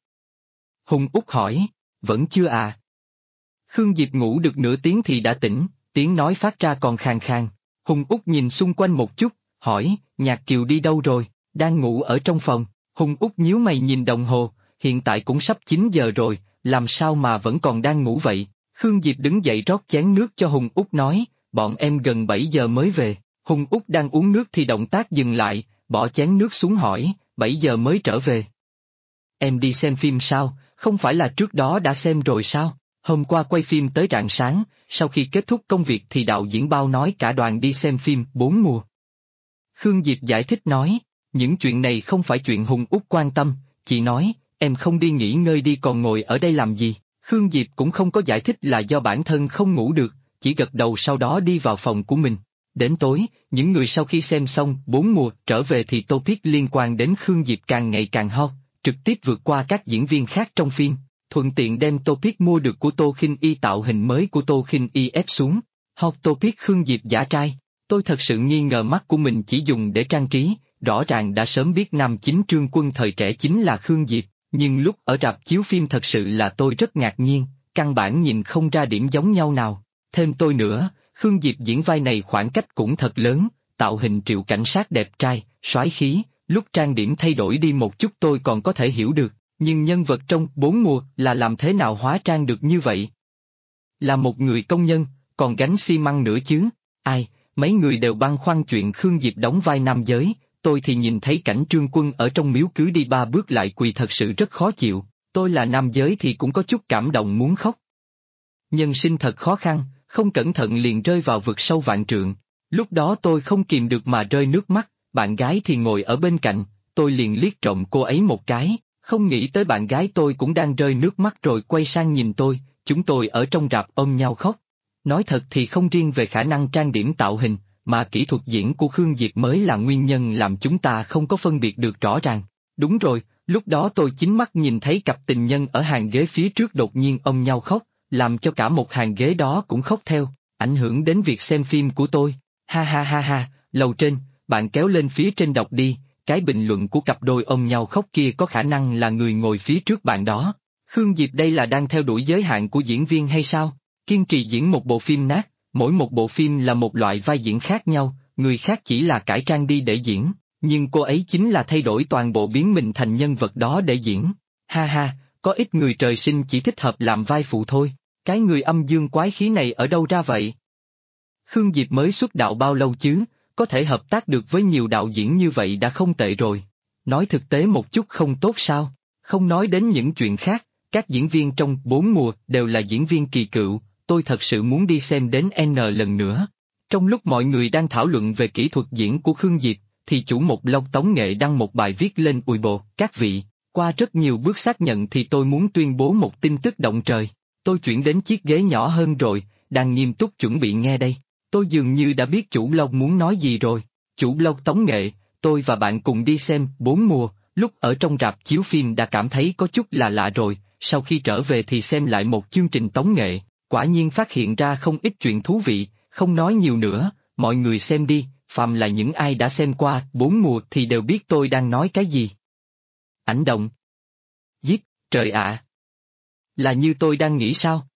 Hùng Úc hỏi. Vẫn chưa à. Khương Diệp ngủ được nửa tiếng thì đã tỉnh, tiếng nói phát ra còn khàn khàn. Hùng Úc nhìn xung quanh một chút, hỏi, Nhạc Kiều đi đâu rồi? Đang ngủ ở trong phòng. Hùng Úc nhíu mày nhìn đồng hồ, hiện tại cũng sắp 9 giờ rồi, làm sao mà vẫn còn đang ngủ vậy? Khương Diệp đứng dậy rót chén nước cho Hùng Úc nói, bọn em gần 7 giờ mới về. Hùng Úc đang uống nước thì động tác dừng lại, bỏ chén nước xuống hỏi, 7 giờ mới trở về. Em đi xem phim sao, không phải là trước đó đã xem rồi sao? Hôm qua quay phim tới rạng sáng, sau khi kết thúc công việc thì đạo diễn bao nói cả đoàn đi xem phim 4 mùa. Khương Diệp giải thích nói, Những chuyện này không phải chuyện Hùng Út quan tâm, chị nói, em không đi nghỉ ngơi đi còn ngồi ở đây làm gì. Khương Diệp cũng không có giải thích là do bản thân không ngủ được, chỉ gật đầu sau đó đi vào phòng của mình. Đến tối, những người sau khi xem xong 4 mùa trở về thì topic liên quan đến Khương Diệp càng ngày càng hot, trực tiếp vượt qua các diễn viên khác trong phim, thuận tiện đem topic mua được của Tô Khinh Y tạo hình mới của Tô Khinh Y ép xuống. Hot topic Khương Diệp giả trai, tôi thật sự nghi ngờ mắt của mình chỉ dùng để trang trí, rõ ràng đã sớm biết nam chính Trương Quân thời trẻ chính là Khương Diệp, nhưng lúc ở rạp chiếu phim thật sự là tôi rất ngạc nhiên, căn bản nhìn không ra điểm giống nhau nào. Thêm tôi nữa, Khương Diệp diễn vai này khoảng cách cũng thật lớn, tạo hình Triệu cảnh sát đẹp trai, soái khí, lúc trang điểm thay đổi đi một chút tôi còn có thể hiểu được, nhưng nhân vật trong 4 mùa là làm thế nào hóa trang được như vậy? Là một người công nhân, còn gánh xi măng nữa chứ, ai, mấy người đều băn khoăn chuyện Khương Diệp đóng vai nam giới, tôi thì nhìn thấy cảnh Trương Quân ở trong miếu cứ đi 3 bước lại quỳ thật sự rất khó chịu, tôi là nam giới thì cũng có chút cảm động muốn khóc. Nhân sinh thật khó khăn, không cẩn thận liền rơi vào vực sâu vạn trượng, lúc đó tôi không kìm được mà rơi nước mắt, bạn gái thì ngồi ở bên cạnh, tôi liền liếc trộm cô ấy một cái, không nghĩ tới bạn gái tôi cũng đang rơi nước mắt rồi quay sang nhìn tôi, chúng tôi ở trong rạp ôm nhau khóc. Nói thật thì không riêng về khả năng trang điểm tạo hình, mà kỹ thuật diễn của Khương Diệp mới là nguyên nhân làm chúng ta không có phân biệt được rõ ràng. Đúng rồi, lúc đó tôi chính mắt nhìn thấy cặp tình nhân ở hàng ghế phía trước đột nhiên ôm nhau khóc, làm cho cả một hàng ghế đó cũng khóc theo, ảnh hưởng đến việc xem phim của tôi. Ha ha ha ha, lầu trên, bạn kéo lên phía trên đọc đi, cái bình luận của cặp đôi ôm nhau khóc kia có khả năng là người ngồi phía trước bạn đó. Khương Diệp đây là đang theo đuổi giới hạn của diễn viên hay sao? Kiên trì diễn một bộ phim nát, mỗi một bộ phim là một loại vai diễn khác nhau, người khác chỉ là cải trang đi để diễn, nhưng cô ấy chính là thay đổi toàn bộ biến mình thành nhân vật đó để diễn. Ha ha, có ít người trời sinh chỉ thích hợp làm vai phụ thôi, cái người âm dương quái khí này ở đâu ra vậy? Khương Diệp mới xuất đạo bao lâu chứ, có thể hợp tác được với nhiều đạo diễn như vậy đã không tệ rồi. Nói thực tế một chút không tốt sao? Không nói đến những chuyện khác, các diễn viên trong 4 mùa đều là diễn viên kỳ cựu, tôi thật sự muốn đi xem đến N lần nữa. Trong lúc mọi người đang thảo luận về kỹ thuật diễn của Khương Diệp, thì chủ một blog tống nghệ đăng một bài viết lên Weibo, các vị, qua rất nhiều bước xác nhận thì tôi muốn tuyên bố một tin tức động trời. Tôi chuyển đến chiếc ghế nhỏ hơn rồi, đang nghiêm túc chuẩn bị nghe đây. Tôi dường như đã biết chủ blog muốn nói gì rồi. Chủ blog tống nghệ, tôi và bạn cùng đi xem 4 mùa, lúc ở trong rạp chiếu phim đã cảm thấy có chút là lạ rồi, sau khi trở về thì xem lại một chương trình tống nghệ, quả nhiên phát hiện ra không ít chuyện thú vị, không nói nhiều nữa, mọi người xem đi, phàm là những ai đã xem qua 4 mùa thì đều biết tôi đang nói cái gì. Ảnh động. Giết, trời ạ! Là như tôi đang nghĩ sao?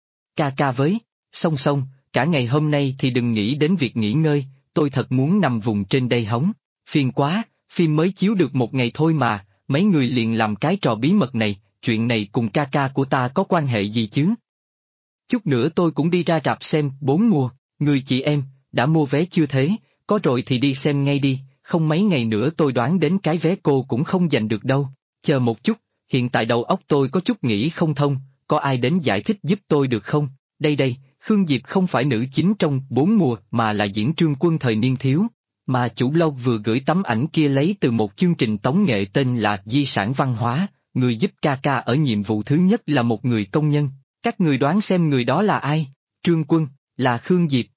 Ca ca với, song song, cả ngày hôm nay thì đừng nghĩ đến việc nghỉ ngơi, tôi thật muốn nằm vùng trên đây hóng, phiền quá, phim mới chiếu được một ngày thôi mà, mấy người liền làm cái trò bí mật này, chuyện này cùng ca ca của ta có quan hệ gì chứ? Chút nữa tôi cũng đi ra rạp xem 4 mùa, người chị em, đã mua vé chưa thế, có rồi thì đi xem ngay đi, không mấy ngày nữa tôi đoán đến cái vé cô cũng không giành được đâu, chờ một chút, hiện tại đầu óc tôi có chút nghĩ không thông, có ai đến giải thích giúp tôi được không? Đây, Khương Diệp không phải nữ chính trong 4 mùa mà là diễn Trương Quân thời niên thiếu, mà chủ blog vừa gửi tấm ảnh kia lấy từ một chương trình tống nghệ tên là Di sản văn hóa, người giúp ca ca ở nhiệm vụ thứ nhất là một người công nhân. Các người đoán xem người đó là ai? Trương Quân, là Khương Diệp.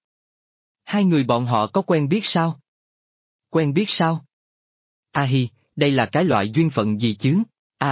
Hai người bọn họ có quen biết sao? Quen biết sao? A hi, đây là cái loại duyên phận gì chứ?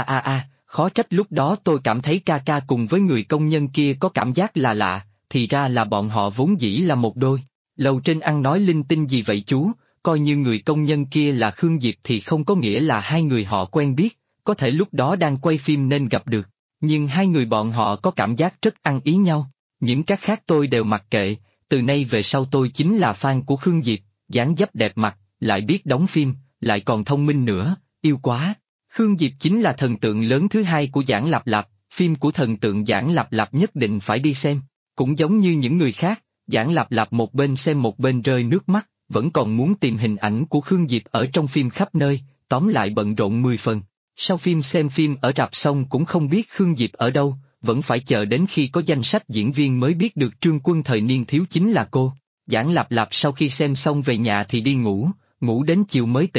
Khó trách lúc đó tôi cảm thấy ca ca cùng với người công nhân kia có cảm giác là lạ, thì ra là bọn họ vốn dĩ là một đôi. Lầu trên ăn nói linh tinh gì vậy chú, coi như người công nhân kia là Khương Diệp thì không có nghĩa là hai người họ quen biết, có thể lúc đó đang quay phim nên gặp được. Nhưng hai người bọn họ có cảm giác rất ăn ý nhau, những các khác tôi đều mặc kệ, từ nay về sau tôi chính là fan của Khương Diệp, dáng dấp đẹp mặt, lại biết đóng phim, lại còn thông minh nữa, yêu quá. Khương Diệp chính là thần tượng lớn thứ hai của Giảng Lạp Lạp, phim của thần tượng Giảng Lạp Lạp nhất định phải đi xem, cũng giống như những người khác, Giảng Lạp Lạp một bên xem một bên rơi nước mắt, vẫn còn muốn tìm hình ảnh của Khương Diệp ở trong phim khắp nơi, tóm lại bận rộn 10 phần. Sau phim xem phim ở rạp xong cũng không biết Khương Diệp ở đâu, vẫn phải chờ đến khi có danh sách diễn viên mới biết được Trương Quân thời niên thiếu chính là cô. Giảng Lạp Lạp sau khi xem xong về nhà thì đi ngủ, ngủ đến chiều mới tỉnh,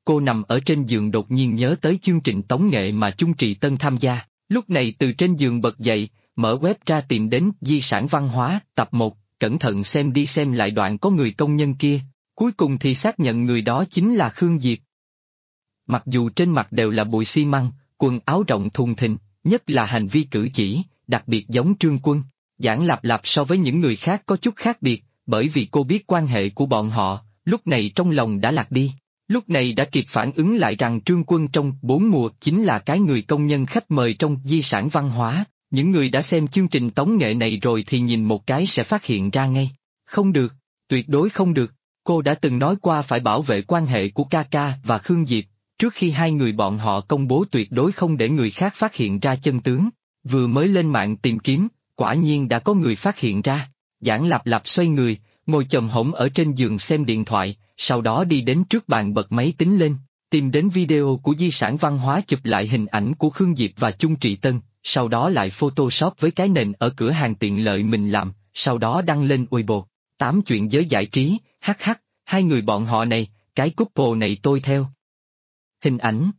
cô nằm ở trên giường đột nhiên nhớ tới chương trình tống nghệ mà Chung Trì Tân tham gia, lúc này từ trên giường bật dậy, mở web ra tìm đến Di sản văn hóa, tập 1, cẩn thận xem đi xem lại đoạn có người công nhân kia, cuối cùng thì xác nhận người đó chính là Khương Diệp. Mặc dù trên mặt đều là bụi xi măng, quần áo rộng thùng thình, nhất là hành vi cử chỉ, đặc biệt giống Trương Quân, Giảng Lạp Lạp so với những người khác có chút khác biệt, bởi vì cô biết quan hệ của bọn họ, lúc này trong lòng đã lạc đi. Lúc này đã kịp phản ứng lại rằng Trương Quân trong 4 mùa chính là cái người công nhân khách mời trong di sản văn hóa, những người đã xem chương trình tống nghệ này rồi thì nhìn một cái sẽ phát hiện ra ngay. Không được, tuyệt đối không được, cô đã từng nói qua phải bảo vệ quan hệ của ca ca và Khương Diệp, trước khi hai người bọn họ công bố tuyệt đối không để người khác phát hiện ra chân tướng. Vừa mới lên mạng tìm kiếm, quả nhiên đã có người phát hiện ra. Giảng Lạp Lạp xoay người, ngồi chồm hổm ở trên giường xem điện thoại, sau đó đi đến trước bàn bật máy tính lên, tìm đến video của di sản văn hóa chụp lại hình ảnh của Khương Diệp và Chung Trì Tân, sau đó lại Photoshop với cái nền ở cửa hàng tiện lợi mình làm, sau đó đăng lên Weibo. 8 chuyện giới giải trí, hh, hai người bọn họ này, cái couple này tôi theo. Hình ảnh.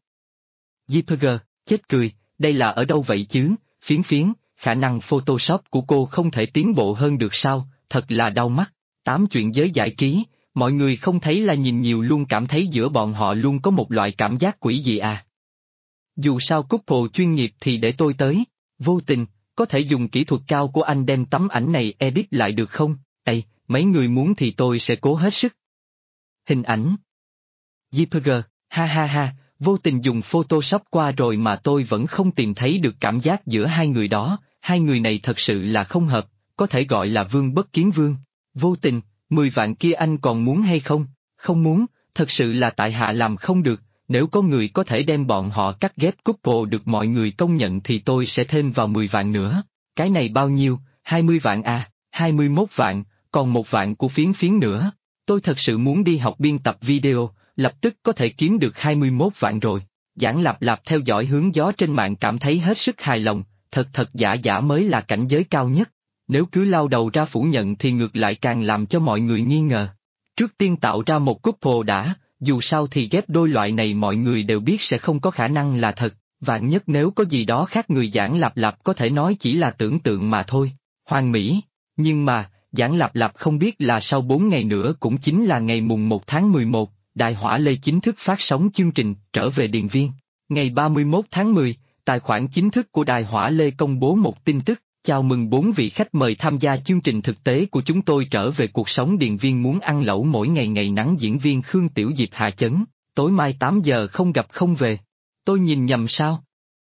JPG, chết cười, đây là ở đâu vậy chứ, phiến phiến, khả năng Photoshop của cô không thể tiến bộ hơn được sao, thật là đau mắt. 8 chuyện giới giải trí, mọi người không thấy là nhìn nhiều luôn cảm thấy giữa bọn họ luôn có một loại cảm giác quỷ dị à. Dù sao couple chuyên nghiệp thì để tôi tới, vô tình, có thể dùng kỹ thuật cao của anh đem tấm ảnh này edit lại được không? Ây, mấy người muốn thì tôi sẽ cố hết sức. Hình ảnh. JPG, ha ha ha, vô tình dùng Photoshop qua rồi mà tôi vẫn không tìm thấy được cảm giác giữa hai người đó, hai người này thật sự là không hợp, có thể gọi là vương bất kiến vương. Vô tình, 10 vạn kia anh còn muốn hay không? Không muốn, thật sự là tại hạ làm không được, nếu có người có thể đem bọn họ cắt ghép couple được mọi người công nhận thì tôi sẽ thêm vào 10 vạn nữa. Cái này bao nhiêu? 20 vạn à, 21 vạn, còn 1 vạn của phiến phiến nữa. Tôi thật sự muốn đi học biên tập video, lập tức có thể kiếm được 21 vạn rồi. Giảng Lạp Lạp theo dõi hướng gió trên mạng cảm thấy hết sức hài lòng, thật giả giả mới là cảnh giới cao nhất. Nếu cứ lao đầu ra phủ nhận thì ngược lại càng làm cho mọi người nghi ngờ. Trước tiên tạo ra một couple đã, dù sao thì ghép đôi loại này mọi người đều biết sẽ không có khả năng là thật, vạn nhất nếu có gì đó khác người Giảng Lạp Lạp có thể nói chỉ là tưởng tượng mà thôi. Hoàn mỹ, nhưng mà, Giảng Lạp Lạp không biết là sau 4 ngày nữa cũng chính là ngày mùng 1 tháng 11, Đài Hỏa Lê chính thức phát sóng chương trình Trở về Điền Viên. Ngày 31 tháng 10, tài khoản chính thức của Đài Hỏa Lê công bố một tin tức. Chào mừng 4 vị khách mời tham gia chương trình thực tế của chúng tôi trở về cuộc sống Điền Viên muốn ăn lẩu mỗi ngày ngày nắng diễn viên Khương Tiểu Diệp hạ chấn, tối mai 8 giờ không gặp không về. Tôi nhìn nhầm sao?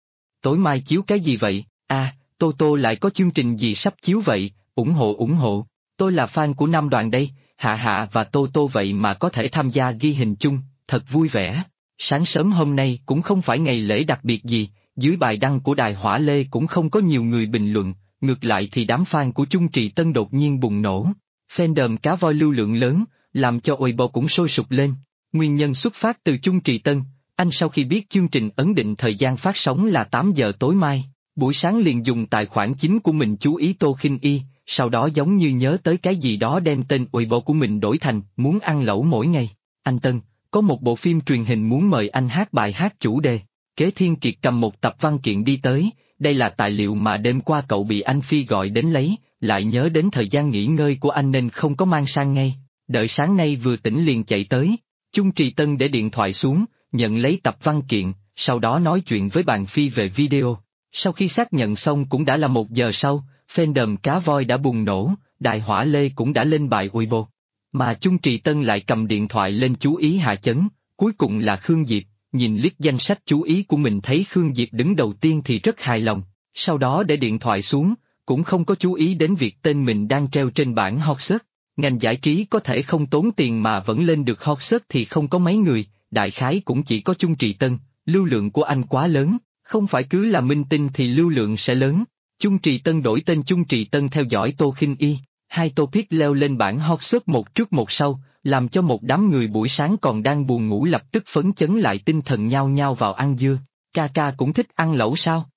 Tối mai chiếu cái gì vậy? À, Tô lại có chương trình gì sắp chiếu vậy, ủng hộ, tôi là fan của Nam Đoàn đây, Hạ và Tô vậy mà có thể tham gia ghi hình chung, thật vui vẻ. Sáng sớm hôm nay cũng không phải ngày lễ đặc biệt gì. Dưới bài đăng của Đài Hỏa Lê cũng không có nhiều người bình luận, ngược lại thì đám fan của Chung Trì Tân đột nhiên bùng nổ. Fandom cá voi lưu lượng lớn, làm cho Weibo cũng sôi sục lên. Nguyên nhân xuất phát từ Chung Trì Tân, anh sau khi biết chương trình ấn định thời gian phát sóng là 8 giờ tối mai, buổi sáng liền dùng tài khoản chính của mình chú ý Tô Khinh Y, sau đó giống như nhớ tới cái gì đó đem tên Weibo của mình đổi thành muốn ăn lẩu mỗi ngày. Anh Tân, có một bộ phim truyền hình muốn mời anh hát bài hát chủ đề. Kế Thiên Kiệt cầm một tập văn kiện đi tới, đây là tài liệu mà đêm qua cậu bị anh Phi gọi đến lấy, lại nhớ đến thời gian nghỉ ngơi của anh nên không có mang sang ngay, đợi sáng nay vừa tỉnh liền chạy tới. Chung Trì Tân để điện thoại xuống, nhận lấy tập văn kiện, sau đó nói chuyện với bạn Phi về video. Sau khi xác nhận xong cũng đã là 1 giờ sau, fandom cá voi đã bùng nổ, Đài Hỏa Lê cũng đã lên bài Weibo. Mà Chung Trì Tân lại cầm điện thoại lên chú ý hạ chấn, cuối cùng là Khương Diệp. Nhìn liếc danh sách chú ý của mình thấy Khương Diệp đứng đầu tiên thì rất hài lòng, sau đó để điện thoại xuống, cũng không có chú ý đến việc tên mình đang treo trên bảng hot search. Ngành giải trí có thể không tốn tiền mà vẫn lên được hot search thì không có mấy người, đại khái cũng chỉ có Chung Trì Tân, lưu lượng của anh quá lớn, không phải cứ là minh tinh thì lưu lượng sẽ lớn. Chung Trì Tân đổi tên Chung Trì Tân theo dõi Tô Khinh Y, hai topic leo lên bảng hot search một trước một sau, làm cho một đám người buổi sáng còn đang buồn ngủ lập tức phấn chấn lại tinh thần nhao nhao vào ăn dưa. Ca cũng thích ăn lẩu sao?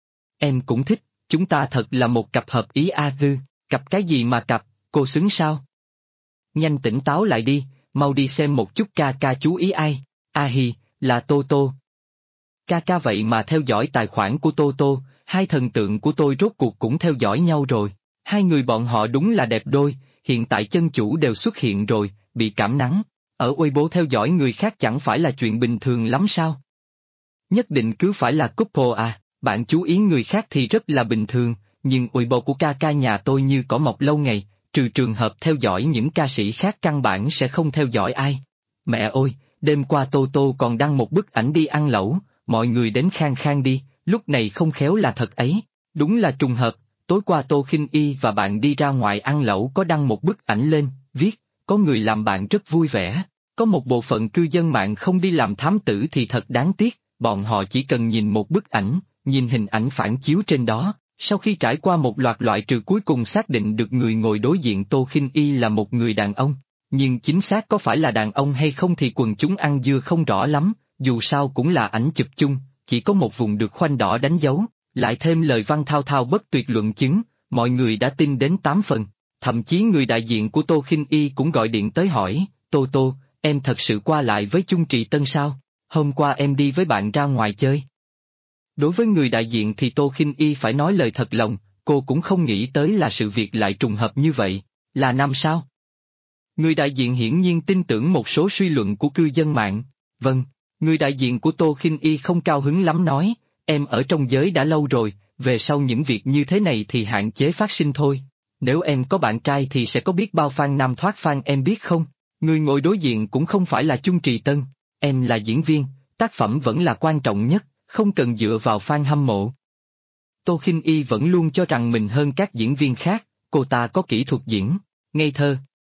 Em cũng thích, chúng ta thật là một cặp hợp ý a Tư, cặp cái gì mà cặp, cô xứng sao? Nhanh tỉnh táo lại đi, mau đi xem một chút ca chú ý ai. A hi, là Tô Tô. Ca ca vậy mà theo dõi tài khoản của Tô Tô, hai thần tượng của tôi rốt cuộc cũng theo dõi nhau rồi. Hai người bọn họ đúng là đẹp đôi, hiện tại chân chủ đều xuất hiện rồi, bị cảm nắng. Ở Weibo theo dõi người khác chẳng phải là chuyện bình thường lắm sao? Nhất định cứ phải là couple à, bạn chú ý người khác thì rất là bình thường, nhưng Weibo của ca ca nhà tôi như cỏ mọc lâu ngày, trừ trường hợp theo dõi những ca sĩ khác căn bản sẽ không theo dõi ai. Mẹ ơi, đêm qua Tô Tô còn đăng một bức ảnh đi ăn lẩu, mọi người đến khang khang đi, lúc này không khéo là thật ấy. Đúng là trùng hợp, tối qua Tô Khinh Y và bạn đi ra ngoài ăn lẩu có đăng một bức ảnh lên, viết, có người làm bạn rất vui vẻ. Có một bộ phận cư dân mạng không đi làm thám tử thì thật đáng tiếc, bọn họ chỉ cần nhìn một bức ảnh, nhìn hình ảnh phản chiếu trên đó, sau khi trải qua một loạt loại trừ cuối cùng xác định được người ngồi đối diện Tô Khinh Y là một người đàn ông. Nhưng chính xác có phải là đàn ông hay không thì quần chúng ăn dưa không rõ lắm, dù sao cũng là ảnh chụp chung, chỉ có một vùng được khoanh đỏ đánh dấu, lại thêm lời văn thao thao bất tuyệt luận chứng, mọi người đã tin đến 8 phần. Thậm chí người đại diện của Tô Khinh Y cũng gọi điện tới hỏi, Tô Tô, em thật sự qua lại với Chung Trì Tân sao? Hôm qua em đi với bạn ra ngoài chơi. Đối với người đại diện thì Tô Khinh Y phải nói lời thật lòng, cô cũng không nghĩ tới là sự việc lại trùng hợp như vậy, là năm sao? Người đại diện hiển nhiên tin tưởng một số suy luận của cư dân mạng, vâng, người đại diện của Tô Khinh Y không cao hứng lắm nói, em ở trong giới đã lâu rồi, về sau những việc như thế này thì hạn chế phát sinh thôi. Nếu em có bạn trai thì sẽ có biết bao fan nam thoát fan em biết không? Người ngồi đối diện cũng không phải là Chung Trì Tân, em là diễn viên, tác phẩm vẫn là quan trọng nhất, không cần dựa vào fan hâm mộ. Tô Khinh Y vẫn luôn cho rằng mình hơn các diễn viên khác, cô ta có kỹ thuật diễn, ngây thơ.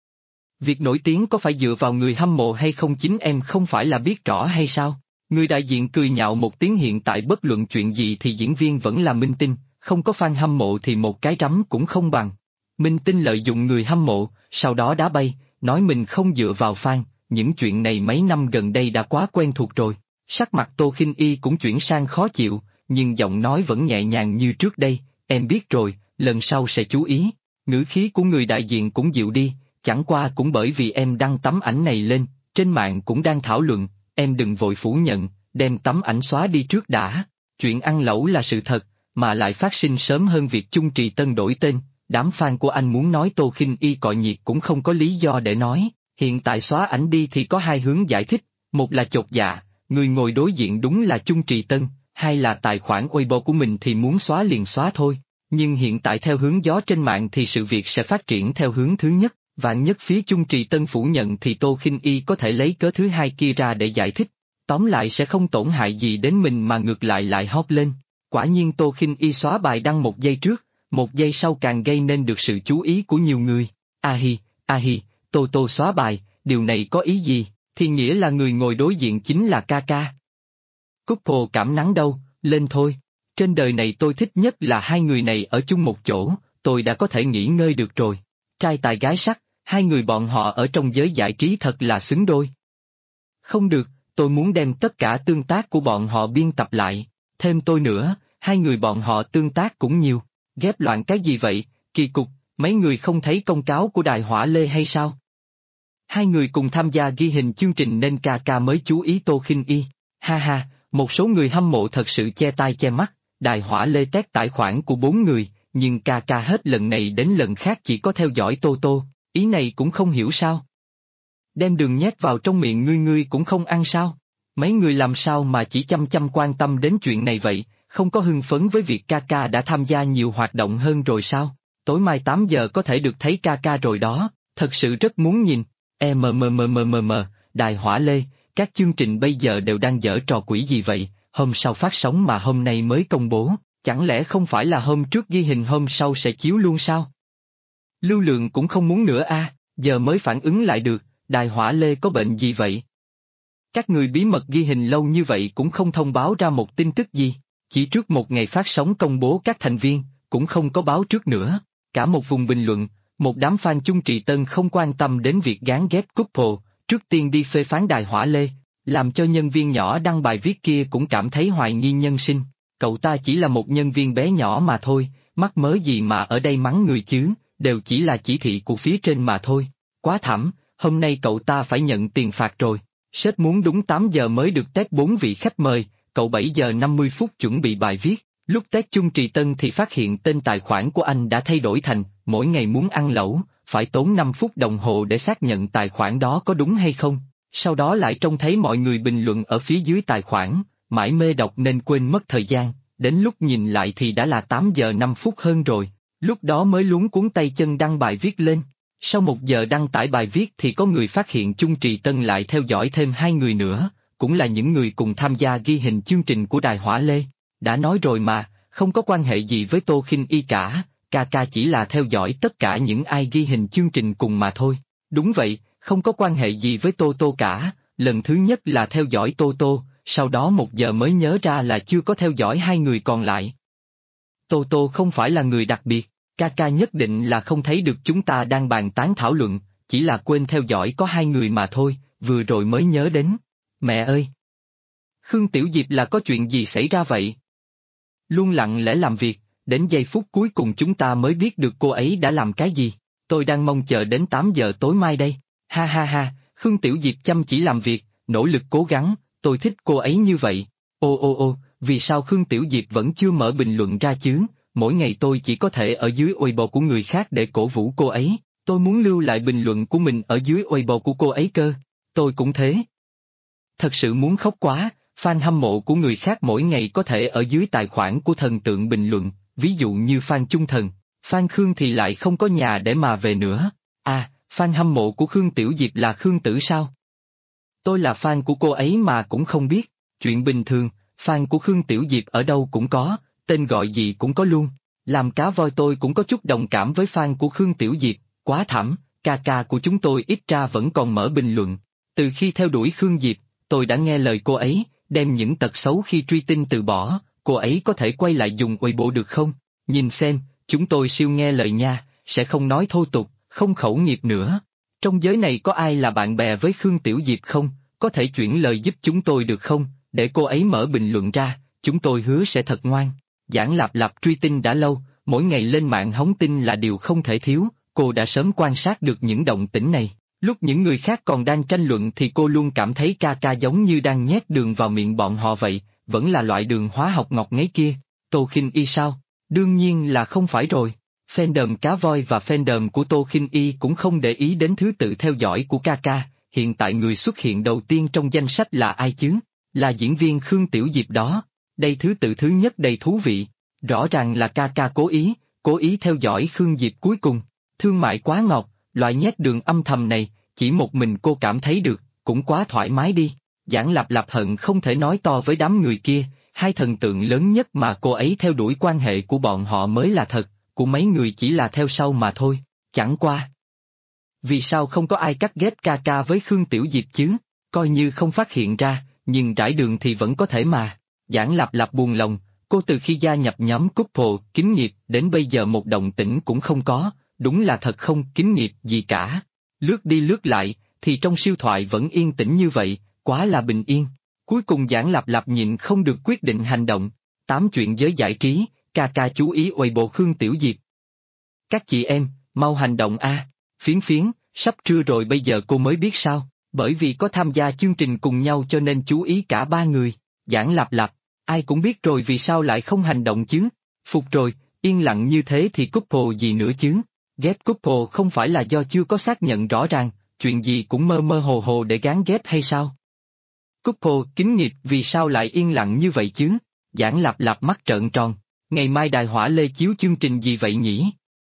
Việc nổi tiếng có phải dựa vào người hâm mộ hay không chính em không phải là biết rõ hay sao? Người đại diện cười nhạo một tiếng hiện tại bất luận chuyện gì thì diễn viên vẫn là minh tinh, không có fan hâm mộ thì một cái rắm cũng không bằng. Minh tinh lợi dụng người hâm mộ, sau đó đá bay, nói mình không dựa vào fan, những chuyện này mấy năm gần đây đã quá quen thuộc rồi. Sắc mặt Tô Khinh Y cũng chuyển sang khó chịu, nhưng giọng nói vẫn nhẹ nhàng như trước đây, em biết rồi, lần sau sẽ chú ý. Ngữ khí của người đại diện cũng dịu đi, chẳng qua cũng bởi vì em đăng tấm ảnh này lên, trên mạng cũng đang thảo luận, em đừng vội phủ nhận, đem tấm ảnh xóa đi trước đã. Chuyện ăn lẩu là sự thật, mà lại phát sinh sớm hơn việc Chung Trì Tân đổi tên, đám fan của anh muốn nói Tô Khinh Y cọ nhiệt cũng không có lý do để nói, hiện tại xóa ảnh đi thì có hai hướng giải thích, một là chột dạ, người ngồi đối diện đúng là Chung Trì Tân, hai là tài khoản Weibo của mình thì muốn xóa liền xóa thôi. Nhưng hiện tại theo hướng gió trên mạng thì sự việc sẽ phát triển theo hướng thứ nhất, vạn nhất phía Chung Trì Tân phủ nhận thì Tô Khinh Y có thể lấy cớ thứ hai kia ra để giải thích, tóm lại sẽ không tổn hại gì đến mình mà ngược lại lại hot lên. Quả nhiên Tô Khinh Y xóa bài đăng một giây trước, một giây sau càng gây nên được sự chú ý của nhiều người. A hi, Tô Tô xóa bài, điều này có ý gì, thì nghĩa là người ngồi đối diện chính là ca ca. Couple cảm nắng đâu, lên thôi. Trên đời này tôi thích nhất là hai người này ở chung một chỗ, tôi đã có thể nghỉ ngơi được rồi. Trai tài gái sắc, hai người bọn họ ở trong giới giải trí thật là xứng đôi. Không được, tôi muốn đem tất cả tương tác của bọn họ biên tập lại, thêm tôi nữa, hai người bọn họ tương tác cũng nhiều. Ghép loạn cái gì vậy, kỳ cục, mấy người không thấy công cáo của Đài Hỏa Lê hay sao? Hai người cùng tham gia ghi hình chương trình nên ca ca mới chú ý Tô Khinh Y. Ha ha, một số người hâm mộ thật sự che tai che mắt, Đài Hỏa Lê tét tài khoản của 4 người, nhưng ca ca hết lần này đến lần khác chỉ có theo dõi Tô Tô, ý này cũng không hiểu sao. Đem đường nhét vào trong miệng ngươi cũng không ăn sao? Mấy người làm sao mà chỉ chăm chăm quan tâm đến chuyện này vậy, không có hưng phấn với việc ca ca đã tham gia nhiều hoạt động hơn rồi sao? Tối mai 8 giờ có thể được thấy ca ca rồi đó, thật sự rất muốn nhìn. Đài Hỏa Lê, các chương trình bây giờ đều đang dở trò quỷ gì vậy, hôm sau phát sóng mà hôm nay mới công bố, chẳng lẽ không phải là hôm trước ghi hình hôm sau sẽ chiếu luôn sao? Lưu Lượng cũng không muốn nữa giờ mới phản ứng lại được, Đài Hỏa Lê có bệnh gì vậy? Các người bí mật ghi hình lâu như vậy cũng không thông báo ra một tin tức gì, chỉ trước một ngày phát sóng công bố các thành viên, cũng không có báo trước nữa. Cả một vùng bình luận, một đám fan Chung Trì Tân không quan tâm đến việc gán ghép couple, trước tiên đi phê phán Đài Hỏa Lê, làm cho nhân viên nhỏ đăng bài viết kia cũng cảm thấy hoài nghi nhân sinh. Cậu ta chỉ là một nhân viên bé nhỏ mà thôi, mắc mớ gì mà ở đây mắng người chứ, đều chỉ là chỉ thị của phía trên mà thôi. Quá thảm, hôm nay cậu ta phải nhận tiền phạt rồi. Sếp muốn đúng 8 giờ mới được test 4 vị khách mời, cậu 7 giờ 50 phút chuẩn bị bài viết. Lúc test chung Trì Tân thì phát hiện tên tài khoản của anh đã thay đổi thành, mỗi ngày muốn ăn lẩu, phải tốn 5 phút đồng hồ để xác nhận tài khoản đó có đúng hay không. Sau đó lại trông thấy mọi người bình luận ở phía dưới tài khoản, mãi mê đọc nên quên mất thời gian, đến lúc nhìn lại thì đã là 8 giờ 5 phút hơn rồi, lúc đó mới luống cuống tay chân đăng bài viết lên. Sau 1 giờ đăng tải bài viết thì có người phát hiện chung Trì Tân lại theo dõi thêm 2 người nữa, cũng là những người cùng tham gia ghi hình chương trình của Đài Hỏa Lê. Đã nói rồi mà, không có quan hệ gì với Tô Khinh Y cả, ca chỉ là theo dõi tất cả những ai ghi hình chương trình cùng mà thôi. Đúng vậy, không có quan hệ gì với Tô cả, lần thứ nhất là theo dõi Tô, sau đó 1 giờ mới nhớ ra là chưa có theo dõi 2 người còn lại. Tô không phải là người đặc biệt, ca nhất định là không thấy được chúng ta đang bàn tán thảo luận, chỉ là quên theo dõi có 2 người mà thôi, vừa rồi mới nhớ đến. Mẹ ơi! Khương Tiểu Diệp là có chuyện gì xảy ra vậy? Luôn lặng lẽ làm việc, đến giây phút cuối cùng chúng ta mới biết được cô ấy đã làm cái gì. Tôi đang mong chờ đến 8 giờ tối mai đây. Ha ha ha, Khương Tiểu Diệp chăm chỉ làm việc, nỗ lực cố gắng, tôi thích cô ấy như vậy. Ô, vì sao Khương Tiểu Diệp vẫn chưa mở bình luận ra chứ? Mỗi ngày tôi chỉ có thể ở dưới Weibo của người khác để cổ vũ cô ấy, tôi muốn lưu lại bình luận của mình ở dưới Weibo của cô ấy cơ. Tôi cũng thế. Thật sự muốn khóc quá, fan hâm mộ của người khác mỗi ngày có thể ở dưới tài khoản của thần tượng bình luận, ví dụ như fan Trung Thần, fan Khương thì lại không có nhà để mà về nữa. À, fan hâm mộ của Khương Tiểu Diệp là Khương Tử sao? Tôi là fan của cô ấy mà cũng không biết, chuyện bình thường, fan của Khương Tiểu Diệp ở đâu cũng có, tên gọi gì cũng có luôn. Làm cá voi tôi cũng có chút đồng cảm với fan của Khương Tiểu Diệp, quá thảm, ca của chúng tôi ít ra vẫn còn mở bình luận. Từ khi theo đuổi Khương Diệp, tôi đã nghe lời cô ấy, đem những tật xấu khi truy tinh từ bỏ, cô ấy có thể quay lại dùng Weibo được không? Nhìn xem, chúng tôi siêu nghe lời nha, sẽ không nói thô tục, không khẩu nghiệp nữa. Trong giới này có ai là bạn bè với Khương Tiểu Diệp không? Có thể chuyển lời giúp chúng tôi được không? Để cô ấy mở bình luận ra, chúng tôi hứa sẽ thật ngoan. Giảng Lạp truy tinh đã lâu, mỗi ngày lên mạng hóng tin là điều không thể thiếu, cô đã sớm quan sát được những động tĩnh này. Lúc những người khác còn đang tranh luận thì cô luôn cảm thấy ca giống như đang nhét đường vào miệng bọn họ vậy, vẫn là loại đường hóa học ngọt ngấy kia. Tô Khinh Y sao? Đương nhiên là không phải rồi. Fandom cá voi và fandom của Tô Khinh Y cũng không để ý đến thứ tự theo dõi của ca, hiện tại người xuất hiện đầu tiên trong danh sách là ai chứ? Là diễn viên Khương Tiểu Diệp đó. Đây thứ tự thứ nhất đầy thú vị. Rõ ràng là ca cố ý theo dõi Khương Diệp cuối cùng. Thương mại quá ngọt, loại nhét đường âm thầm này, chỉ một mình cô cảm thấy được, cũng quá thoải mái đi. Giảng Lạp hận không thể nói to với đám người kia, hai thần tượng lớn nhất mà cô ấy theo đuổi quan hệ của bọn họ mới là thật, của mấy người chỉ là theo sau mà thôi, chẳng qua. Vì sao không có ai cắt ghép ca với Khương Tiểu Diệp chứ, coi như không phát hiện ra, nhưng rải đường thì vẫn có thể mà. Giảng Lạp buồn lòng, cô từ khi gia nhập nhóm couple kính nghiệp đến bây giờ một động tĩnh cũng không có, đúng là thật không kính nghiệp gì cả. Lướt đi lướt lại, thì trong siêu thoại vẫn yên tĩnh như vậy, quá là bình yên. Cuối cùng Giảng Lạp nhịn không được quyết định hành động. 8 chuyện giới giải trí, ca chú ý Weibo Khương Tiểu Diệp. Các chị em, mau hành động a. Phiến, sắp trưa rồi bây giờ cô mới biết sao, bởi vì có tham gia chương trình cùng nhau cho nên chú ý cả 3 người. Giảng Lạp, ai cũng biết rồi vì sao lại không hành động chứ? Phục rồi, yên lặng như thế thì couple gì nữa chứ? Ghép couple không phải là do chưa có xác nhận rõ ràng, chuyện gì cũng mơ hồ để gán ghép hay sao? Couple kính nghiệp vì sao lại yên lặng như vậy chứ? Giảng Lạp mắt trợn tròn, ngày mai Đài Hỏa Lê chiếu chương trình gì vậy nhỉ?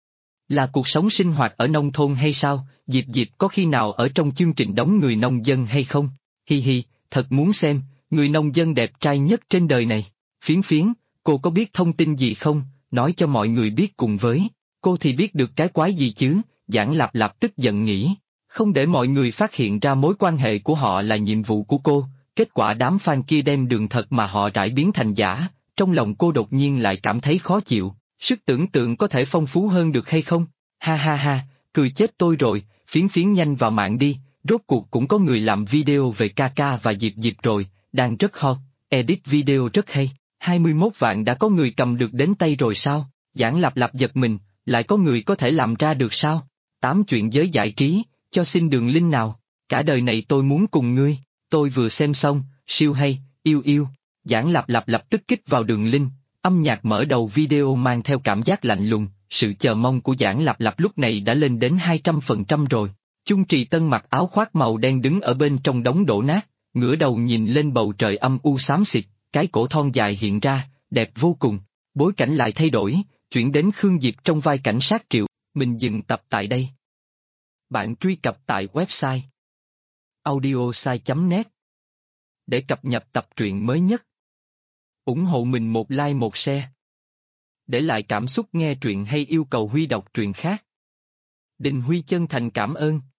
Là cuộc sống sinh hoạt ở nông thôn hay sao? Diệp có khi nào ở trong chương trình đóng người nông dân hay không? Hi, thật muốn xem, người nông dân đẹp trai nhất trên đời này. Phiến, cô có biết thông tin gì không? Nói cho mọi người biết cùng với. Cô thì biết được cái quái gì chứ? Giảng Lạp tức giận nghĩ. Không để mọi người phát hiện ra mối quan hệ của họ là nhiệm vụ của cô, kết quả đám fan kia đem đường thật mà họ rải biến thành giả, trong lòng cô đột nhiên lại cảm thấy khó chịu, sức tưởng tượng có thể phong phú hơn được hay không? Ha, cười chết tôi rồi, phiến nhanh vào mạng đi, rốt cuộc cũng có người làm video về ca và Diệp rồi, đang rất hot, edit video rất hay, 21 vạn đã có người cầm được đến tay rồi sao? Giảng Lạp giật mình, lại có người có thể làm ra được sao? 8 chuyện giới giải trí, cho xin đường link nào, cả đời này tôi muốn cùng ngươi. Tôi vừa xem xong, siêu hay, yêu yêu. Giảng Lạp Lạp lập tức kích vào đường link, âm nhạc mở đầu video mang theo cảm giác lạnh lùng, sự chờ mong của Giảng Lạp Lạp lúc này đã lên đến 200% rồi. Chung Trì Tân mặc áo khoác màu đen đứng ở bên trong đống đổ nát, ngửa đầu nhìn lên bầu trời âm u xám xịt, cái cổ thon dài hiện ra, đẹp vô cùng. Bối cảnh lại thay đổi, chuyển đến Khương Diệp trong vai cảnh sát Triệu. Mình dừng tập tại đây. Bạn truy cập tại website audiosai.net để cập nhật tập truyện mới nhất. Ủng hộ mình một like một share. Để lại cảm xúc nghe truyện hay yêu cầu Huy đọc truyện khác. Đình Huy chân thành cảm ơn.